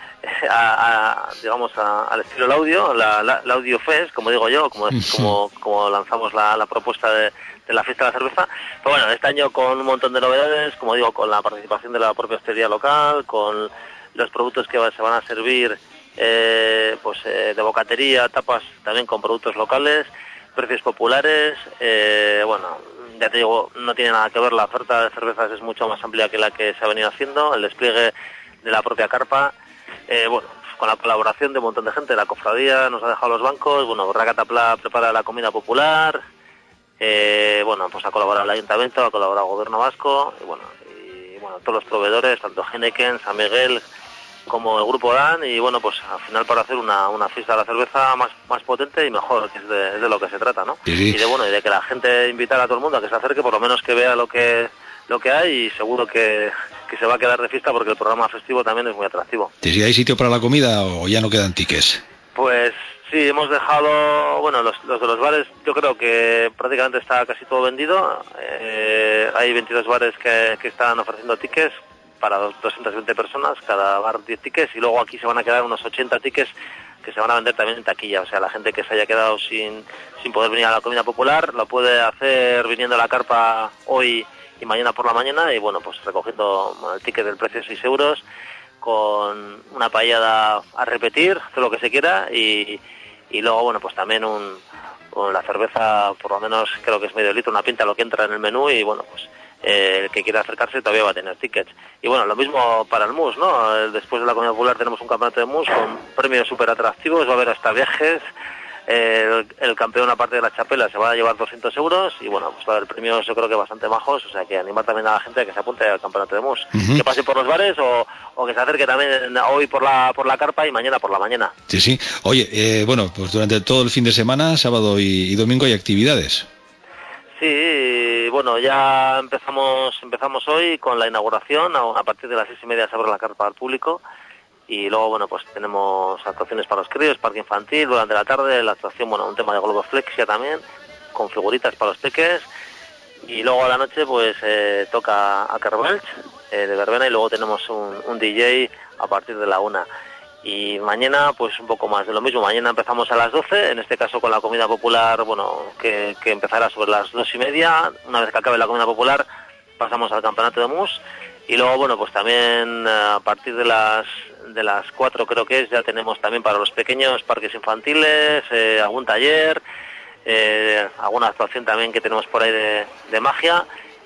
a, a, digamos a, al estilo del audio, la, la, la Audio Fest, como digo yo, como, como, como lanzamos la, la propuesta de, de la fiesta de la cerveza. Pero bueno, este año con un montón de novedades, como digo, con la participación de la propia hostelería local, con los productos que se van a servir, eh, pues eh, de bocatería, tapas también con productos locales, precios populares, eh, bueno, ya te digo, no tiene nada que ver, la oferta de cervezas es mucho más amplia que la que se ha venido haciendo, el despliegue de la propia carpa, eh, bueno, con la colaboración de un montón de gente, la cofradía nos ha dejado los bancos, bueno, Racatapla prepara la comida popular, eh, bueno, pues ha colaborado el Ayuntamiento, ha colaborado el Gobierno Vasco, y bueno, y bueno, todos los proveedores, tanto Heineken, San Miguel, como el grupo dan, y bueno, pues al final para hacer una, una fiesta de la cerveza más, más potente y mejor, que es de, es de lo que se trata, ¿no? Sí, sí. Y de bueno, y de que la gente invitar a todo el mundo a que se acerque, por lo menos que vea lo que lo que hay, y seguro que, que se va a quedar de fiesta porque el programa festivo también es muy atractivo. ¿Y si hay sitio para la comida o ya no quedan tickets? Pues sí, hemos dejado, bueno, los, los de los bares, yo creo que prácticamente está casi todo vendido. Eh, hay veintidós bares que, que están ofreciendo tickets para doscientas veinte personas, cada bar diez tickets, y luego aquí se van a quedar unos ochenta tickets que se van a vender también en taquilla. O sea, la gente que se haya quedado sin, sin poder venir a la comida popular lo puede hacer viniendo a la carpa hoy y mañana por la mañana, y bueno, pues recogiendo el ticket del precio de seis euros, con una paellada a repetir, hacer lo que se quiera, y, y luego, bueno, pues también un, un, la cerveza, por lo menos creo que es medio litro, una pinta lo que entra en el menú, y bueno, pues eh, el que quiera acercarse todavía va a tener tickets. Y bueno, lo mismo para el mus, ¿no? Después de la comida popular tenemos un campeonato de mus con premios súper atractivos, va a haber hasta viajes. El, el campeón, aparte de la chapela, se va a llevar doscientos euros, y bueno, pues va a haber premios yo creo que bastante majos, o sea que animar también a la gente a que se apunte al campeonato de mus, uh-huh. que pase por los bares o, o que se acerque también hoy por la por la carpa y mañana por la mañana. Sí, sí. Oye, eh, bueno, pues durante todo el fin de semana, sábado y, y domingo hay actividades. Sí, bueno, ya empezamos empezamos hoy con la inauguración, a, a partir de las seis y media se abre la carpa al público. Y luego, bueno, pues tenemos actuaciones para los críos, parque infantil, durante la tarde, la actuación, bueno, un tema de globoflexia también, con figuritas para los peques. Y luego a la noche, pues, eh, toca a Kerbelch, eh, de verbena, y luego tenemos un, un D J a partir de la una. Y mañana, pues, un poco más de lo mismo. Mañana empezamos a las doce, en este caso con la comida popular, bueno, que, que empezará sobre las dos y media. Una vez que acabe la comida popular, pasamos al campeonato de mus. Y luego, bueno, pues también a partir de las de las cuatro creo que es, ya tenemos también para los pequeños parques infantiles, eh, algún taller, eh, alguna actuación también que tenemos por ahí de, de magia,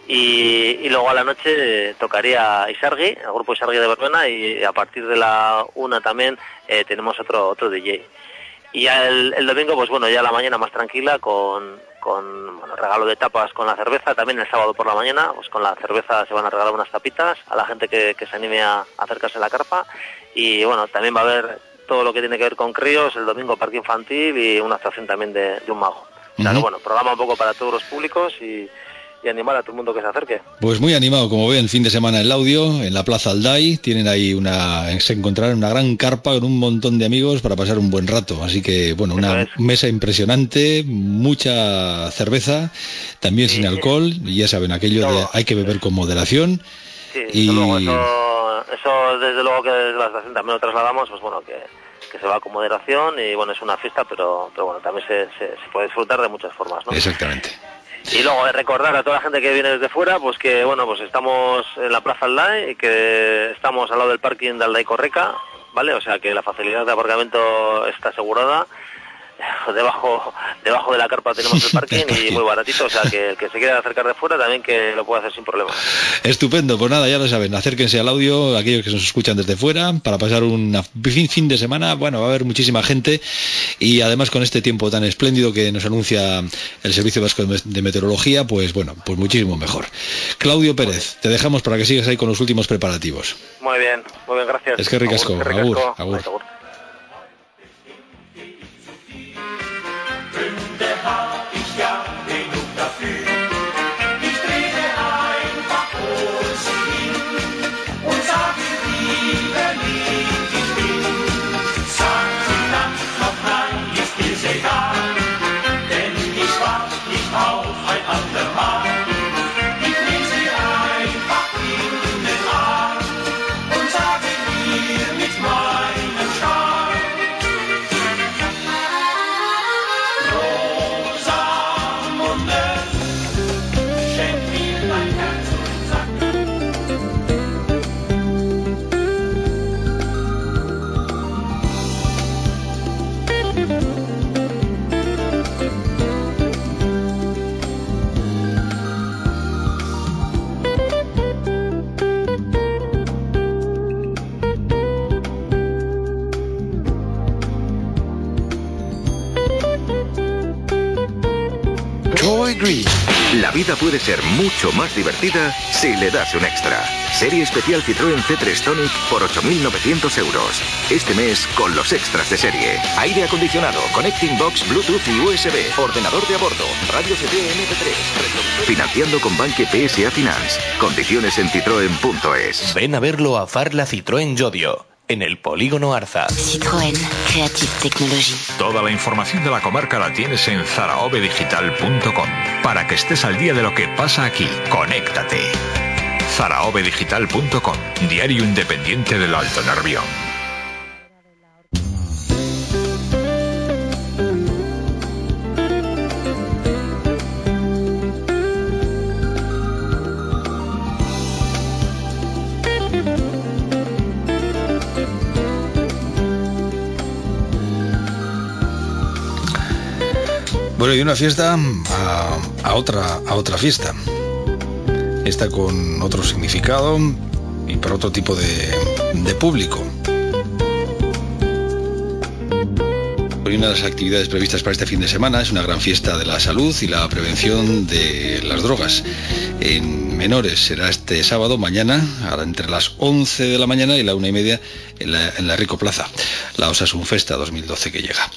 y, y luego a la noche eh, tocaría Isargi, el grupo Isargi de Verbena, y a partir de la una también eh, tenemos otro otro D J. Y ya el, el domingo, pues bueno, ya la mañana más tranquila con, con bueno, regalo de tapas con la cerveza. También el sábado por la mañana, pues con la cerveza se van a regalar unas tapitas a la gente que, que se anime a acercarse a la carpa. Y bueno, también va a haber todo lo que tiene que ver con críos, el domingo parque infantil y una actuación también de, de un mago. O sea, uh-huh. que bueno, programa un poco para todos los públicos y, y animar a todo el mundo que se acerque. Pues muy animado, como ven, fin de semana el audio, en la Plaza Alday, tienen ahí una, se encontrarán una gran carpa con un montón de amigos para pasar un buen rato, así que bueno, una mesa impresionante, mucha cerveza, también sí, sin alcohol, y ya saben, aquello no. de hay que beber con moderación. Sí, y... luego eso, eso desde luego que desde la estación también lo trasladamos, pues bueno, que, que se va con moderación, y bueno, es una fiesta, pero, pero bueno, también se, se, se puede disfrutar de muchas formas, ¿no? Exactamente. Y luego recordar a toda la gente que viene desde fuera, pues que bueno, pues estamos en la Plaza Alday y que estamos al lado del parking de Alday Correca, ¿vale? O sea que la facilidad de aparcamiento está asegurada. Debajo debajo de la carpa tenemos el parking y muy baratito, o sea que el que se quiera acercar de fuera también que lo puede hacer sin problema. Estupendo, pues nada, ya lo saben, acérquense al audio, aquellos que nos escuchan desde fuera, para pasar un fin, fin de semana. Bueno, va a haber muchísima gente, y además con este tiempo tan espléndido que nos anuncia el Servicio Vasco de Meteorología, pues bueno, pues muchísimo mejor. Claudio Pérez, te dejamos para que sigas ahí con los últimos preparativos. Muy bien, muy bien, gracias. Es que ricasco, agur, agur, agur. agur. La vida puede ser mucho más divertida si le das un extra. Serie especial Citroën C tres Tonic por ocho mil novecientos euros. Este mes con los extras de serie. Aire acondicionado, connecting box, Bluetooth y U S B, ordenador de a bordo, radio C D M P tres. Financiando con Banque P S A Finance. Condiciones en citroen punto es. Ven a verlo a Farla Citroën Llodio, en el Polígono Arza. Citroën, Creative Technology. Toda la información de la comarca la tienes en zaraove digital punto com. Para que estés al día de lo que pasa aquí, conéctate. zaraove digital punto com, diario independiente del Alto Nervión. Bueno, y de una fiesta a, a otra a otra fiesta. Esta con otro significado y para otro tipo de, de público. Hoy una de las actividades previstas para este fin de semana es una gran fiesta de la salud y la prevención de las drogas. En menores será este sábado, mañana, entre las once de la mañana y la una y media en la, en la Rico Plaza, la Osasun Festa dos mil doce que llega.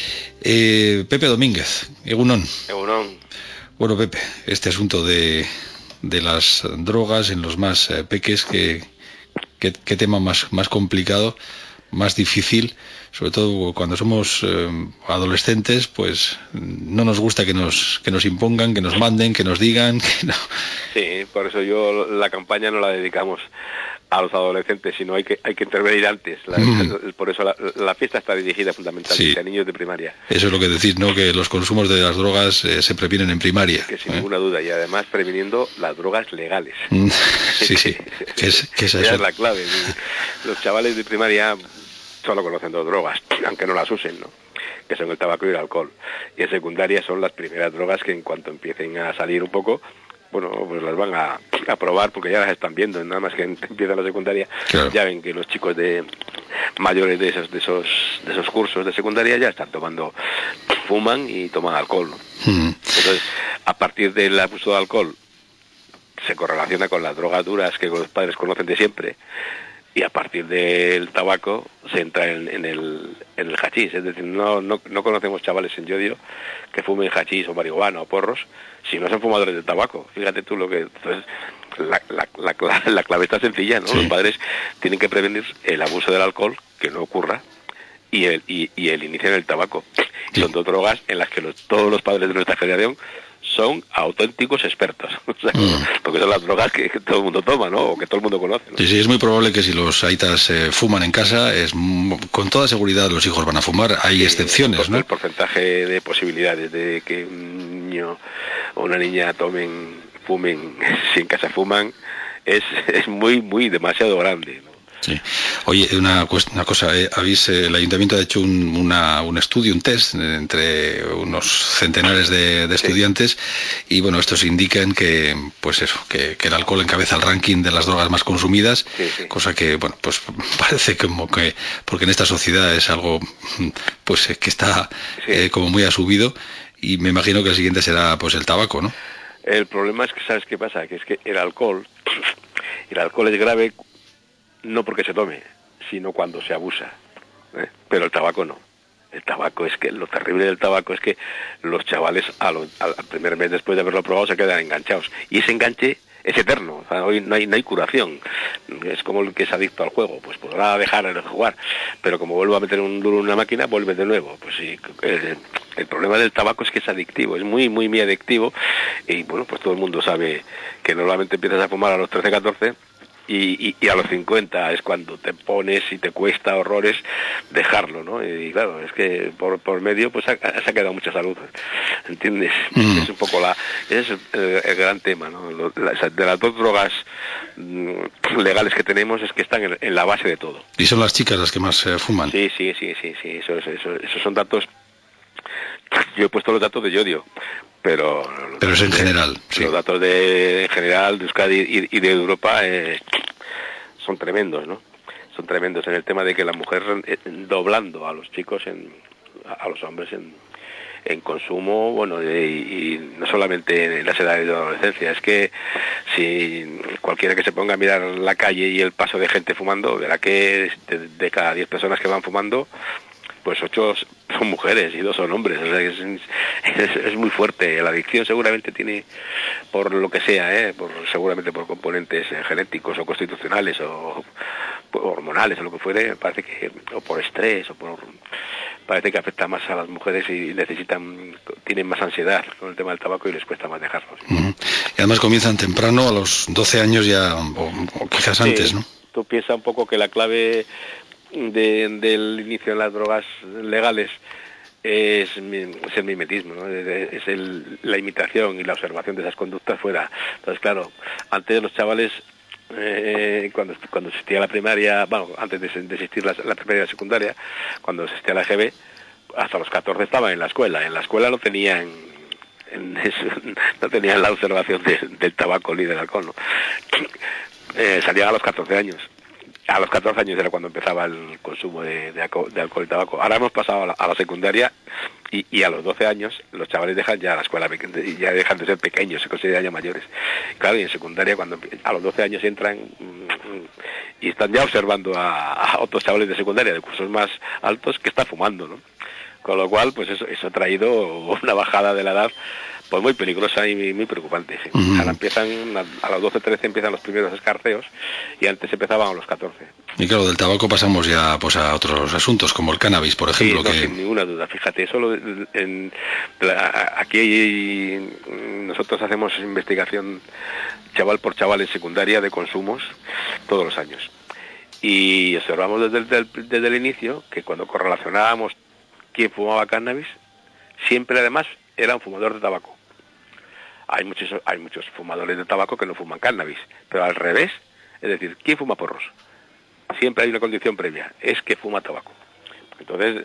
Eh, Pepe Domínguez, Egunon. Egunon. Bueno, Pepe, este asunto de, de las drogas en los más eh, peques, ¿qué, qué, qué tema más, más complicado, más difícil? Sobre todo cuando somos eh, adolescentes, pues no nos gusta que nos, que nos impongan, que nos manden, que nos digan. Que no. Sí, por eso yo la campaña no la dedicamos a los adolescentes, sino hay que hay que intervenir antes. La, mm. Por eso la, la fiesta está dirigida fundamentalmente sí. a niños de primaria. Eso es lo que decís, ¿no? Que los consumos de las drogas eh, se previenen en primaria. Que sin ¿eh? ninguna duda, y además previniendo las drogas legales. Mm. Sí, sí. ¿Qué es, qué es eso? Esa es la clave. Los chavales de primaria solo conocen dos drogas, aunque no las usen, ¿no? Que son el tabaco y el alcohol. Y en secundaria son las primeras drogas que en cuanto empiecen a salir un poco, bueno, pues las van a, a probar porque ya las están viendo, nada más que empieza la secundaria, claro. Ya ven que los chicos de mayores de esos de esos de esos cursos de secundaria ya están tomando, fuman y toman alcohol, ¿no? Mm. Entonces, a partir del abuso de alcohol se correlaciona con las drogas duras que los padres conocen de siempre, y a partir del tabaco se entra en, en el en el hachís. Es decir, no, no no conocemos chavales en Llodio que fumen hachís o marihuana o porros si no son fumadores de tabaco. Fíjate tú lo que... Entonces, la, la, la, la clave está sencilla, ¿no? Sí. Los padres tienen que prevenir el abuso del alcohol, que no ocurra, y el y, y el inicio en el tabaco. Sí. Son dos drogas en las que los, todos los padres de nuestra generación son auténticos expertos, o sea, mm. porque son las drogas que, que todo el mundo toma, ¿no? O que todo el mundo conoce, ¿no? Sí, sí, es muy probable que si los aitas eh, fuman en casa, es con toda seguridad los hijos van a fumar. Hay sí, excepciones, el, ¿no? El porcentaje de posibilidades de que un niño o una niña tomen, fumen, si en casa fuman, es, es muy, muy demasiado grande, ¿no? Sí. Oye, una, una cosa, eh, habéis, eh, el ayuntamiento ha hecho un, una, un estudio, un test eh, entre unos centenares de, de estudiantes sí. Y bueno, estos indican que, pues eso, que, que el alcohol encabeza el ranking de las drogas más consumidas, sí, sí. Cosa que, bueno, pues parece como que, porque en esta sociedad es algo, pues que está sí. eh, como muy asumido, y me imagino que el siguiente será, pues el tabaco, ¿no? El problema es que, ¿sabes qué pasa? Que es que el alcohol, el alcohol es grave no porque se tome, sino cuando se abusa, ¿eh? Pero el tabaco no. El tabaco es que, lo terrible del tabaco es que los chavales a lo, al primer mes después de haberlo probado se quedan enganchados. Y ese enganche es eterno, o sea, hoy no hay, no hay curación. Es como el que es adicto al juego, pues podrá dejar de jugar, pero como vuelve a meter un duro en una máquina, vuelve de nuevo. Pues sí, el, el problema del tabaco es que es adictivo, es muy, muy, muy adictivo, y bueno, pues todo el mundo sabe que normalmente empiezas a fumar a los trece, catorce, Y, y, y a los cincuenta es cuando te pones y te cuesta horrores dejarlo, ¿no? Y claro, es que por, por medio pues ha, se ha quedado mucha salud, ¿entiendes? Mm. Es un poco la... Ese es el, el gran tema, ¿no? Lo, la, de las dos drogas mm, legales que tenemos es que están en, en la base de todo. ¿Y son las chicas las que más eh, fuman? Sí, sí, sí, sí, sí, eso, eso, eso, esos son datos... Yo he puesto los datos de Llodio, pero... Pero es en de, general, sí. Los datos de en general de Euskadi y, y de Europa eh, son tremendos, ¿no? Son tremendos en el tema de que la mujer, eh, doblando a los chicos, en, a los hombres en, en consumo, bueno, y, y no solamente en las edades de adolescencia, es que si cualquiera que se ponga a mirar la calle y el paso de gente fumando, verá que de, de cada diez personas que van fumando, pues ocho son mujeres y dos son hombres. O sea, es, es, es muy fuerte. La adicción seguramente tiene, por lo que sea, ¿eh? por, seguramente por componentes eh, genéticos o constitucionales o, o hormonales o lo que fuere, parece que, o por estrés, o por, parece que afecta más a las mujeres y necesitan, tienen más ansiedad con el tema del tabaco y les cuesta más dejarlo. ¿Sí? Uh-huh. Y además comienzan temprano, a los doce años ya, o, o quizás sí, antes, ¿no? Tú piensas un poco que la clave De, del inicio de las drogas legales es, es el mimetismo, ¿no? Es el, la imitación y la observación de esas conductas fuera. Entonces, claro, antes los chavales, eh, cuando cuando existía la primaria, bueno, antes de, de existir la, la primaria y la secundaria, cuando existía la E G B, hasta los catorce estaban en la escuela. En la escuela no tenían en eso, no tenían la observación de, del tabaco ni del alcohol, ¿no? Eh, salían a los catorce años. A los catorce años era cuando empezaba el consumo de, de, alcohol, de alcohol y tabaco. Ahora hemos pasado a la, a la secundaria y, y a los doce años los chavales dejan ya la escuela, ya dejan de ser pequeños, se consideran ya mayores. Claro, y en secundaria cuando a los doce años entran y están ya observando a, a otros chavales de secundaria de cursos más altos que están fumando, ¿no? Con lo cual, pues eso, eso ha traído una bajada de la edad pues muy peligrosa y muy, muy preocupante. ¿Sí? Uh-huh. Ahora empiezan, a, a los doce, trece empiezan los primeros escarceos y antes empezaban a los catorce. Y claro, del tabaco pasamos ya pues a otros asuntos, como el cannabis, por ejemplo. Sí, no, que... sin ninguna duda. Fíjate, solo en, la, aquí nosotros hacemos investigación chaval por chaval en secundaria de consumos todos los años. Y observamos desde el, desde el inicio que cuando correlacionábamos quién fumaba cannabis, siempre además era un fumador de tabaco. Hay muchos, hay muchos fumadores de tabaco que no fuman cannabis, pero al revés, es decir, ¿quién fuma porros? Siempre hay una condición previa, es que fuma tabaco. Entonces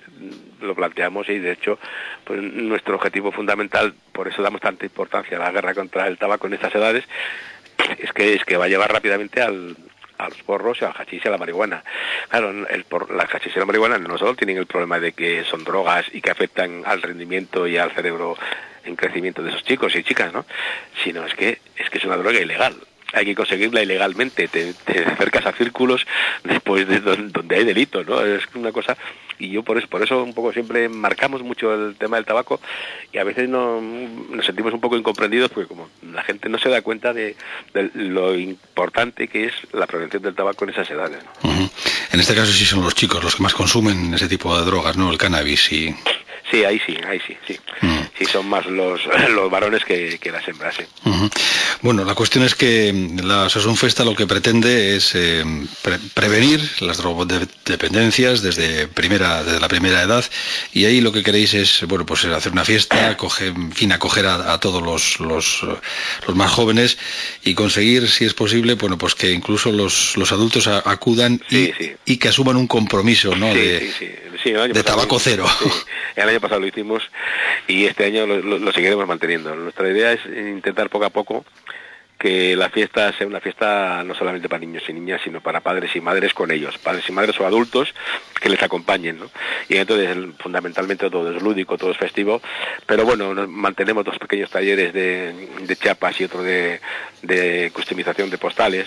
lo planteamos y de hecho pues nuestro objetivo fundamental, por eso damos tanta importancia a la guerra contra el tabaco en estas edades, es que es que va a llevar rápidamente al a los porros, al hachís y a la marihuana. Claro, el por, la hachís y la marihuana no solo tienen el problema de que son drogas y que afectan al rendimiento y al cerebro en crecimiento de esos chicos y chicas, ¿no? Sino es que es que es una droga ilegal. Hay que conseguirla ilegalmente, te, te acercas a círculos después de donde, donde hay delito, ¿no? Es una cosa, y yo por eso, por eso un poco siempre marcamos mucho el tema del tabaco y a veces no, nos sentimos un poco incomprendidos porque como la gente no se da cuenta de, de lo importante que es la prevención del tabaco en esas edades, ¿no? Uh-huh. En este caso sí son los chicos los que más consumen ese tipo de drogas, ¿no? El cannabis y... Sí, ahí sí, ahí sí, sí. Uh-huh. Sí, son más los, los varones que, que las hembras, sí. Uh-huh. Bueno, la cuestión es que la Osasun Festa lo que pretende es eh, pre- prevenir las drogodependencias desde primera desde la primera edad y ahí lo que queréis es bueno pues hacer una fiesta, coger, en fin, acoger a, a todos los, los los más jóvenes y conseguir, si es posible, bueno pues que incluso los, los adultos a, acudan y, sí, sí. y que asuman un compromiso, ¿no? Sí, de, sí, sí. Sí, el año de pasado, tabaco cero. Sí, el año pasado lo hicimos y este año lo, lo, lo seguiremos manteniendo. Nuestra idea es intentar poco a poco que la fiesta sea una fiesta no solamente para niños y niñas, sino para padres y madres con ellos, padres y madres o adultos que les acompañen, ¿no? Y entonces fundamentalmente todo es lúdico, todo es festivo, pero bueno, nos mantenemos dos pequeños talleres de, de chapas y otro de, de customización de postales,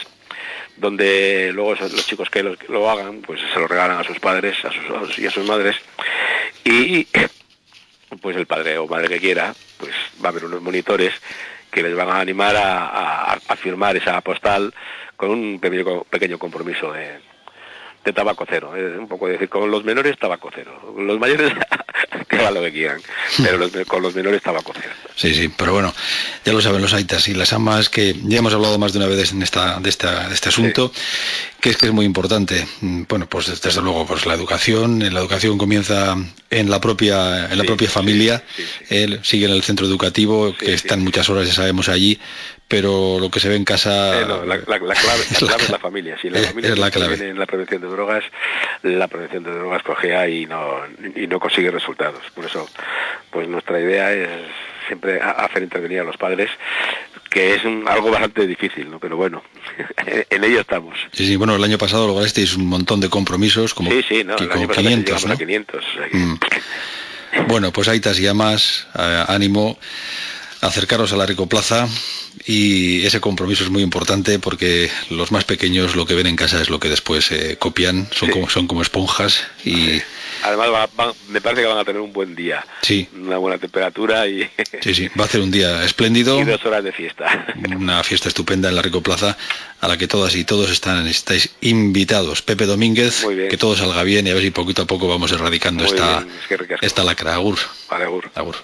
donde luego los chicos que lo, que lo hagan, pues se lo regalan a sus padres a sus, a sus, y a sus madres, y pues el padre o madre que quiera, pues va a haber unos monitores que les van a animar a, a, a firmar esa postal con un pequeño, pequeño compromiso de, de tabaco cero. Es un poco decir, con los menores tabaco cero, con los mayores que hagan lo que quieran, pero los, con los menores tabaco cero. Sí, sí, pero bueno, ya lo saben los aitas y las amas, que ya hemos hablado más de una vez en esta, de, esta, de este asunto, sí. que es que es muy importante. Bueno, pues desde luego, pues la educación, la educación comienza en la propia, en la sí, propia familia, sí, sí, sí. Él sigue en el centro educativo, sí, que están sí. muchas horas, ya sabemos, allí, pero lo que se ve en casa... Eh, no, la, la, la clave, la clave es la familia. Si la es, familia es la clave. En la prevención de drogas, la prevención de drogas cojea y no, y no consigue resultados. Por eso, pues nuestra idea es siempre hacer intervenir a los padres, que es un, algo bastante difícil, ¿no? Pero bueno, en ello estamos. Sí, sí, bueno, el año pasado lograsteis un montón de compromisos, como sí, sí, no, que, el año como quinientos, pasado ¿no? a quinientos. O sea que... mm. Bueno, pues aitas y amas, eh, ánimo, acercaros a la Ricoplaza, y ese compromiso es muy importante porque los más pequeños lo que ven en casa es lo que después eh, copian, son, sí. como, son como esponjas y... Además van, van, me parece que van a tener un buen día, sí. Una buena temperatura y... Sí, sí, va a ser un día espléndido. Y dos horas de fiesta. Una fiesta estupenda en la Ricoplaza a la que todas y todos están, estáis invitados. Pepe Domínguez, que todo salga bien y a ver si poquito a poco vamos erradicando muy esta, bien, es que esta lacra. Agur. Vale, agur. Agur.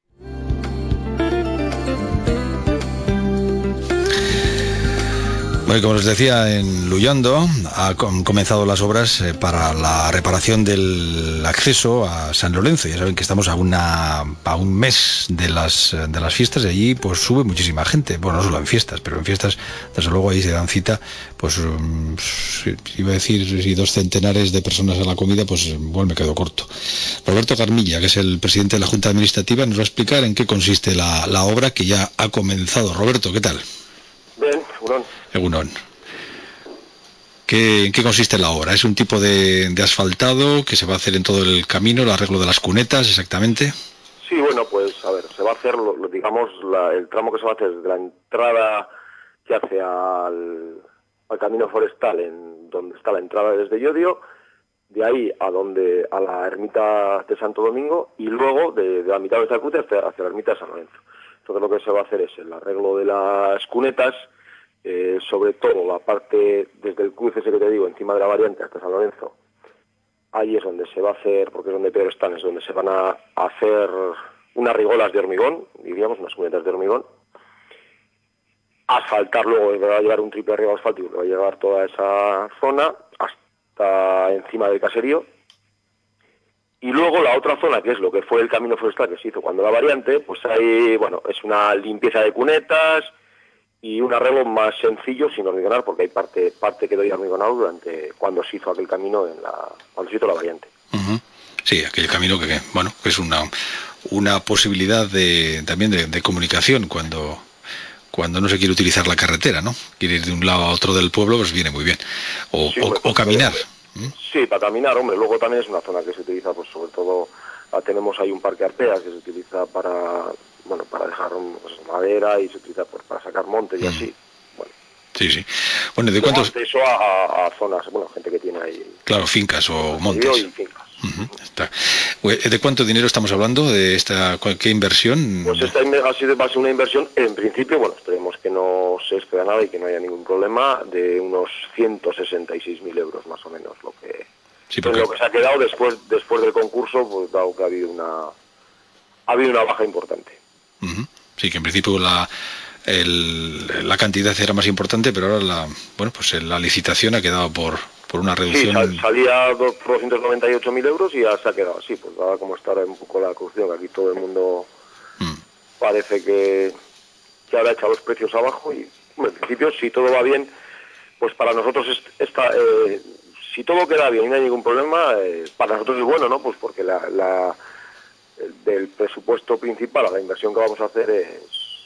Bueno, como les decía, en Luyando han comenzado las obras eh, para la reparación del acceso a San Lorenzo. Ya saben que estamos a, una, a un mes de las, de las fiestas y allí pues sube muchísima gente. Bueno, no solo en fiestas, pero en fiestas, desde luego, ahí se dan cita, pues um, iba a decir, si dos centenares de personas a la comida, pues igual me quedo corto. Roberto Carmilla, que es el presidente de la Junta Administrativa, nos va a explicar en qué consiste la, la obra que ya ha comenzado. Roberto, ¿qué tal? Bien, Egunon. Egunon. ¿Qué, ¿En qué consiste la obra? ¿Es un tipo de, de asfaltado que se va a hacer en todo el camino, el arreglo de las cunetas, exactamente? Sí, bueno, pues a ver, se va a hacer, lo, lo, digamos, la, el tramo que se va a hacer desde la entrada que hace al, al camino forestal, en donde está la entrada desde Llodio, de ahí a donde a la ermita de Santo Domingo y luego de, de la mitad de esta cruz hacia, hacia la ermita de San Lorenzo. Entonces lo que se va a hacer es el arreglo de las cunetas, eh, sobre todo la parte desde el cruce ese que te digo, encima de la variante hasta San Lorenzo. Ahí es donde se va a hacer, porque es donde peor están, es donde se van a hacer unas rigolas de hormigón, diríamos, unas cunetas de hormigón. Asfaltar luego, va a llevar un triple arriba asfáltico que va a llevar toda esa zona hasta encima del caserío. Y luego la otra zona, que es lo que fue el camino forestal que se hizo cuando la variante, pues ahí, bueno, es una limpieza de cunetas y un arreglo más sencillo sin hormigonar, porque hay parte parte quedó ya hormigonado durante cuando se hizo aquel camino en la cuando se hizo la variante. Uh-huh. Sí, aquel camino que, bueno, que es una una posibilidad de también de, de comunicación cuando cuando no se quiere utilizar la carretera, ¿no? Quiere ir de un lado a otro del pueblo, pues viene muy bien. O, sí, o, pues, o caminar. ¿Mm? Sí, para caminar, hombre. Luego también es una zona que se utiliza, pues sobre todo, tenemos ahí un parque Arpea que se utiliza para, bueno, para dejar pues, madera y se utiliza pues, para sacar montes y mm. así. Bueno. Sí, sí. Bueno, ¿de cuántos? Eso a, a zonas, bueno, gente que tiene ahí. Claro, fincas o montes. Y fincas. Uh-huh. Está. ¿De cuánto dinero estamos hablando? ¿De esta qué inversión? Pues esta ha sido va a ser una inversión, en principio, bueno, esperemos que no se exceda nada y que no haya ningún problema, de unos ciento sesenta y seis mil euros más o menos, lo que, sí, porque... lo que se ha quedado después después del concurso, pues dado que ha habido una ha habido una baja importante. Uh-huh. Sí, que en principio la el, la cantidad era más importante, pero ahora la bueno pues la licitación ha quedado por por una reducción. Sí, sal, salía doscientos noventa y ocho mil euros y ya se ha quedado así, pues dada como está ahora un poco la corrupción, que aquí todo el mundo mm. parece que, que ahora echa los precios abajo y bueno, en principio si todo va bien, pues para nosotros es, está, eh, si todo queda bien y no hay ningún problema, eh, para nosotros es bueno, ¿no? Pues porque la, la el, del presupuesto principal a la inversión que vamos a hacer es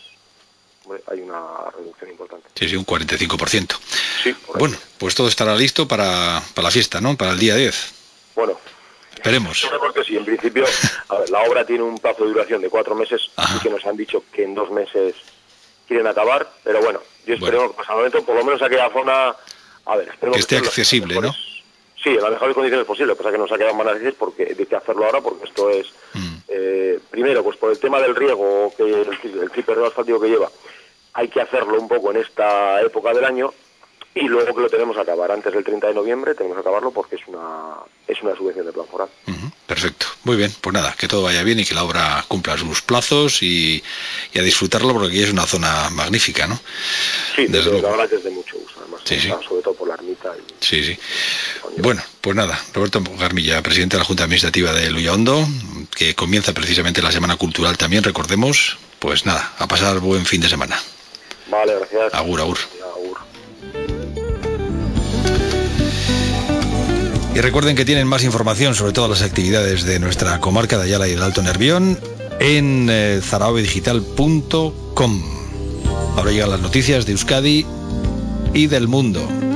hay una reducción importante. Sí, sí, un cuarenta y cinco por ciento. Sí, bueno, pues todo estará listo para, para la fiesta, ¿no? Para el día diez. Bueno. Esperemos. Esperemos que sí, en principio, a ver, la obra tiene un plazo de duración de cuatro meses Ajá. y que nos han dicho que en dos meses quieren acabar, pero bueno, yo espero bueno. que pues, al momento, por lo menos aquella zona, a ver, esperemos que esté que accesible, mejores, ¿no? Sí, en las mejores condiciones posibles, pasa que nos ha quedado más narices porque de que hacerlo ahora, porque esto es, mm. eh, primero, pues por el tema del riego, que el, el triple riego asfáltico que lleva, hay que hacerlo un poco en esta época del año y luego que lo tenemos que acabar antes del treinta de noviembre, tenemos que acabarlo porque es una es una subvención de plan foral. Uh-huh. Perfecto, muy bien, pues nada, que todo vaya bien y que la obra cumpla sus plazos y, y a disfrutarlo porque aquí es una zona magnífica, ¿no? Sí, desde luego. La verdad que es de mucho uso, además, sí, sí. sobre todo por la ermita. Y... Sí, sí. Bueno, pues nada, Roberto Carmilla, presidente de la Junta Administrativa de Luyaondo, que comienza precisamente la Semana Cultural también, recordemos, pues nada, a pasar buen fin de semana. Vale, gracias. Agur, agur. Agur. Y recuerden que tienen más información sobre todas las actividades de nuestra comarca de Ayala y el Alto Nervión en eh, zaraobe digital punto com. Ahora llegan las noticias de Euskadi y del mundo.